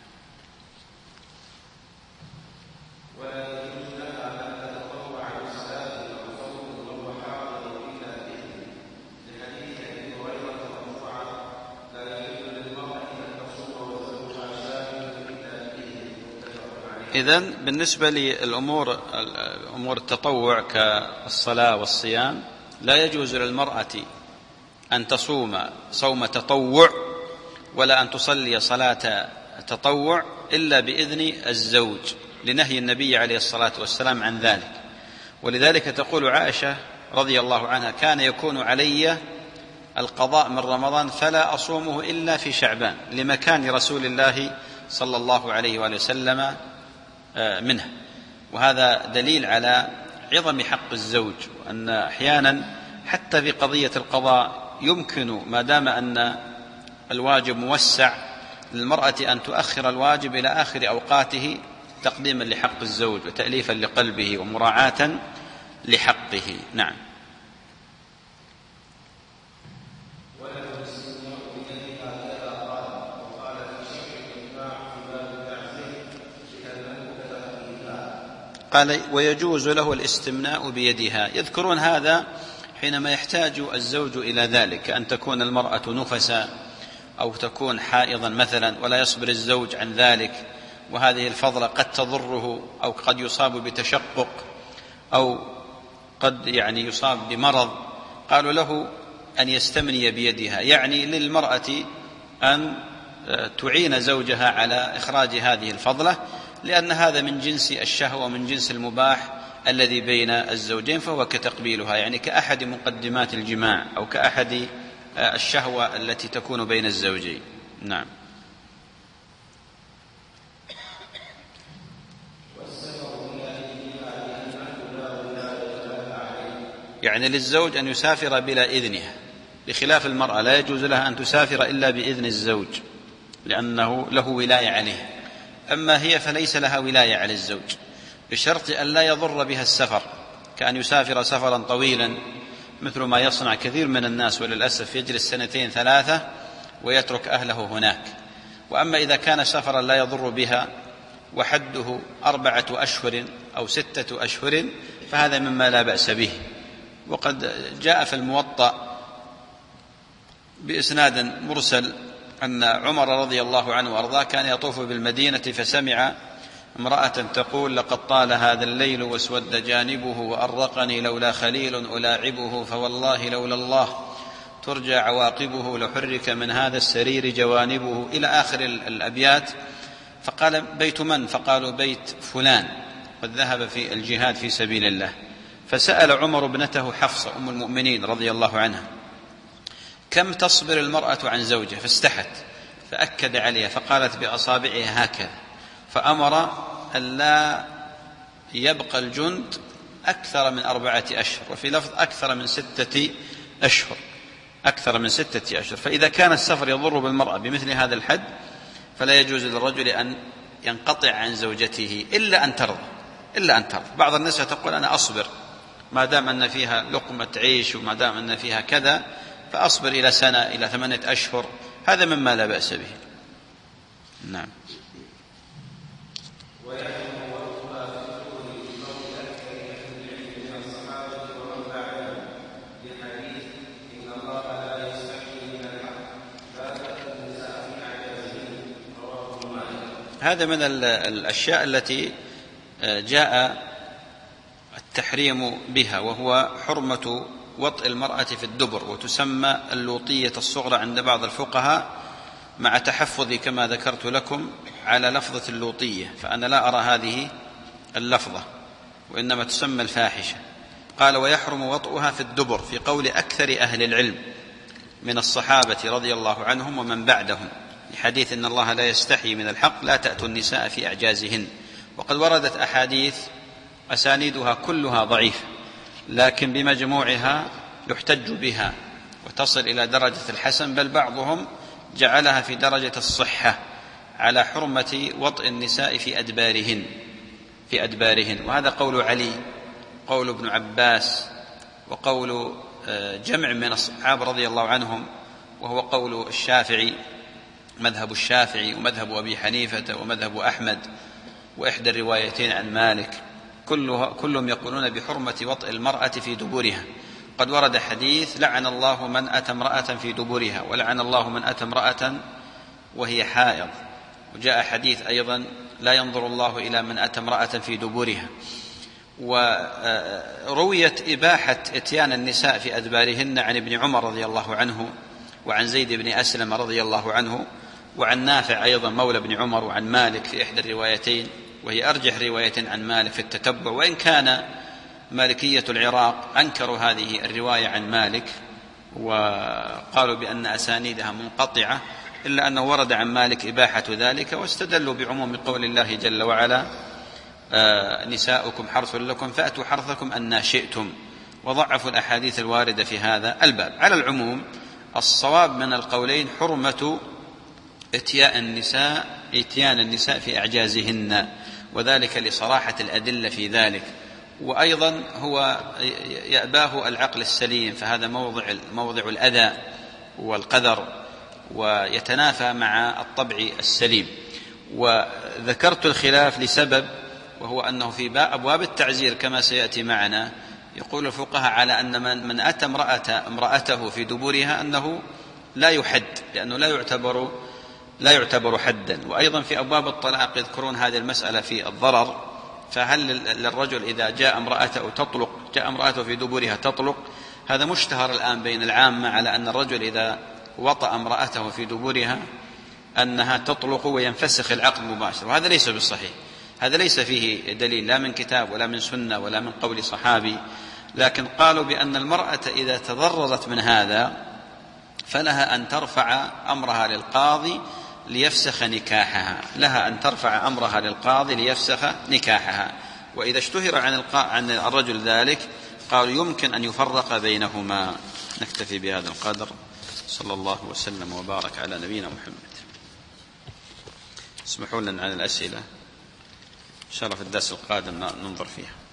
إذن بالنسبة للأمور أمور التطوع كالصلاة والصيام لا يجوز للمرأة أن تصوم صوم تطوع ولا أن تصلي صلاة تطوع إلا بإذن الزوج، لنهي النبي عليه الصلاة والسلام عن ذلك. ولذلك تقول عائشة رضي الله عنها كان يكون علي القضاء من رمضان فلا أصومه إلا في شعبان، لمكان رسول الله صلى الله عليه وآله وسلم منه. وهذا دليل على عظم حق الزوج، وأن أحيانا حتى في قضية القضاء يمكن ما دام أن الواجب موسع للمرأة أن تؤخر الواجب إلى آخر أوقاته تقديما لحق الزوج وتأليفا لقلبه ومراعاة لحقه. نعم. قال ويجوز له الاستمناء بيدها. يذكرون هذا حينما يحتاج الزوج إلى ذلك، كأن تكون المرأة نفسا أو تكون حائضا مثلا ولا يصبر الزوج عن ذلك، وهذه الفضلة قد تضره أو قد يصاب بتشقق أو قد يعني يصاب بمرض، قالوا له أن يستمني بيدها، يعني للمرأة أن تعين زوجها على إخراج هذه الفضلة، لأن هذا من جنس الشهوة ومن جنس المباح الذي بين الزوجين، فهو كتقبيلها، يعني كأحد مقدمات الجماع أو كأحد الشهوة التي تكون بين الزوجين. نعم. يعني للزوج أن يسافر بلا إذنها، بخلاف المرأة لا يجوز لها أن تسافر إلا بإذن الزوج لأنه له ولاية عليه، أما هي فليس لها ولاية على الزوج، بشرط أن لا يضر بها السفر، كأن يسافر سفرا طويلا مثل ما يصنع كثير من الناس وللأسف، يجلس سنتين ثلاثة ويترك أهله هناك. وأما إذا كان سفرا لا يضر بها وحده أربعة أشهر أو ستة أشهر فهذا مما لا بأس به. وقد جاء في الموطأ بإسناد مرسل أن عمر رضي الله عنه وأرضاه كان يطوف بالمدينة فسمع امرأة تقول لقد طال هذا الليل واسود جانبه وأرقني لولا خليل ألاعبه فوالله لولا الله ترجى عواقبه لحرك من هذا السرير جوانبه إلى آخر الأبيات. فقال بيت من؟ فقالوا بيت فلان قد ذهب في الجهاد في سبيل الله. فسأل عمر ابنته حفصة أم المؤمنين رضي الله عنها كم تصبر المرأة عن زوجها؟ فاستحت فأكد عليها فقالت بأصابعها هكذا، فأمر أن لا يبقى الجند أكثر من أربعة أشهر، وفي لفظ أكثر من ستة أشهر أكثر من ستة أشهر. فإذا كان السفر يضر بالمرأة بمثل هذا الحد فلا يجوز للرجل أن ينقطع عن زوجته إلا أن ترضى إلا أن ترضى. بعض الناس تقول أنا أصبر ما دام أن فيها لقمة عيش وما دام أن فيها كذا فأصبر إلى سنة إلى ثمانية أشهر، هذا مما لا بأس به. نعم. هذا من الأشياء التي جاء التحريم بها، وهو حرمة وطئ المرأة في الدبر، وتسمى اللوطية الصغرى عند بعض الفقهاء، مع تحفظي كما ذكرت لكم على لفظة اللوطية، فأنا لا أرى هذه اللفظة وإنما تسمى الفاحشة. قال ويحرم وطئها في الدبر في قول أكثر أهل العلم من الصحابة رضي الله عنهم ومن بعدهم، لحديث إن الله لا يستحي من الحق لا تأتوا النساء في أعجازهن. وقد وردت أحاديث أسانيدها كلها ضعيفة، لكن بمجموعها يحتج بها وتصل إلى درجة الحسن، بل بعضهم جعلها في درجة الصحة على حرمة وطئ النساء في أدبارهن في أدبارهن وهذا قول علي، قول ابن عباس، وقول جمع من الصحابة رضي الله عنهم، وهو قول الشافعي مذهب الشافعي ومذهب أبي حنيفة ومذهب أحمد وإحدى الروايتين عن مالك، كلهم يقولون بحرمة وطئ المرأة في دبرها. قد ورد حديث لعن الله من أتى امرأة في دبرها ولعن الله من أتى امرأة وهي حائض، وجاء حديث أيضا لا ينظر الله إلى من أتى امرأة في دبرها. ورويت إباحة إتيان النساء في أدبارهن عن ابن عمر رضي الله عنه وعن زيد بن أسلم رضي الله عنه وعن نافع أيضا مولى ابن عمر وعن مالك في إحدى الروايتين، وهي أرجح رواية عن مالك في التتبع، وإن كان مالكية العراق أنكروا هذه الرواية عن مالك وقالوا بأن أسانيدها منقطعة، إلا أنه ورد عن مالك إباحة ذلك، واستدلوا بعموم قول الله جل وعلا آه نساؤكم حرث لكم فأتوا حرثكم أن شئتم، وضعفوا الأحاديث الواردة في هذا الباب. على العموم الصواب من القولين حرمة اتيان النساء اتيان النساء في أعجازهن، وذلك لصراحة الأدلة في ذلك، وأيضا هو يأباه العقل السليم، فهذا موضع موضع الأذى والقدر ويتنافى مع الطبع السليم. وذكرت الخلاف لسبب، وهو أنه في أبواب التعزير كما سيأتي معنا يقول الفقهاء على أن من, من أتى امرأة امرأته في دبورها أنه لا يحد، لأنه لا يعتبر لا يعتبر حدا. وأيضا في أبواب الطلاق يذكرون هذه المسألة في الضرر، فهل للرجل إذا جاء امرأته تطلق جاء امرأته في دبورها تطلق؟ هذا مشتهر الآن بين العامة على أن الرجل إذا وطأ امرأته في دبورها أنها تطلق وينفسخ العقد مباشرة، وهذا ليس بالصحيح، هذا ليس فيه دليل لا من كتاب ولا من سنة ولا من قول صحابي. لكن قالوا بأن المرأة إذا تضررت من هذا فلها أن ترفع أمرها للقاضي ليفسخ نكاحها، لها أن ترفع أمرها للقاضي ليفسخ نكاحها. وإذا اشتهر عن, عن الرجل ذلك قالوا يمكن أن يفرق بينهما. نكتفي بهذا القدر، صلى الله وسلم وبارك على نبينا محمد. اسمحوا لنا عن الأسئلة، إن شاء الله في الدرس القادم ننظر فيها.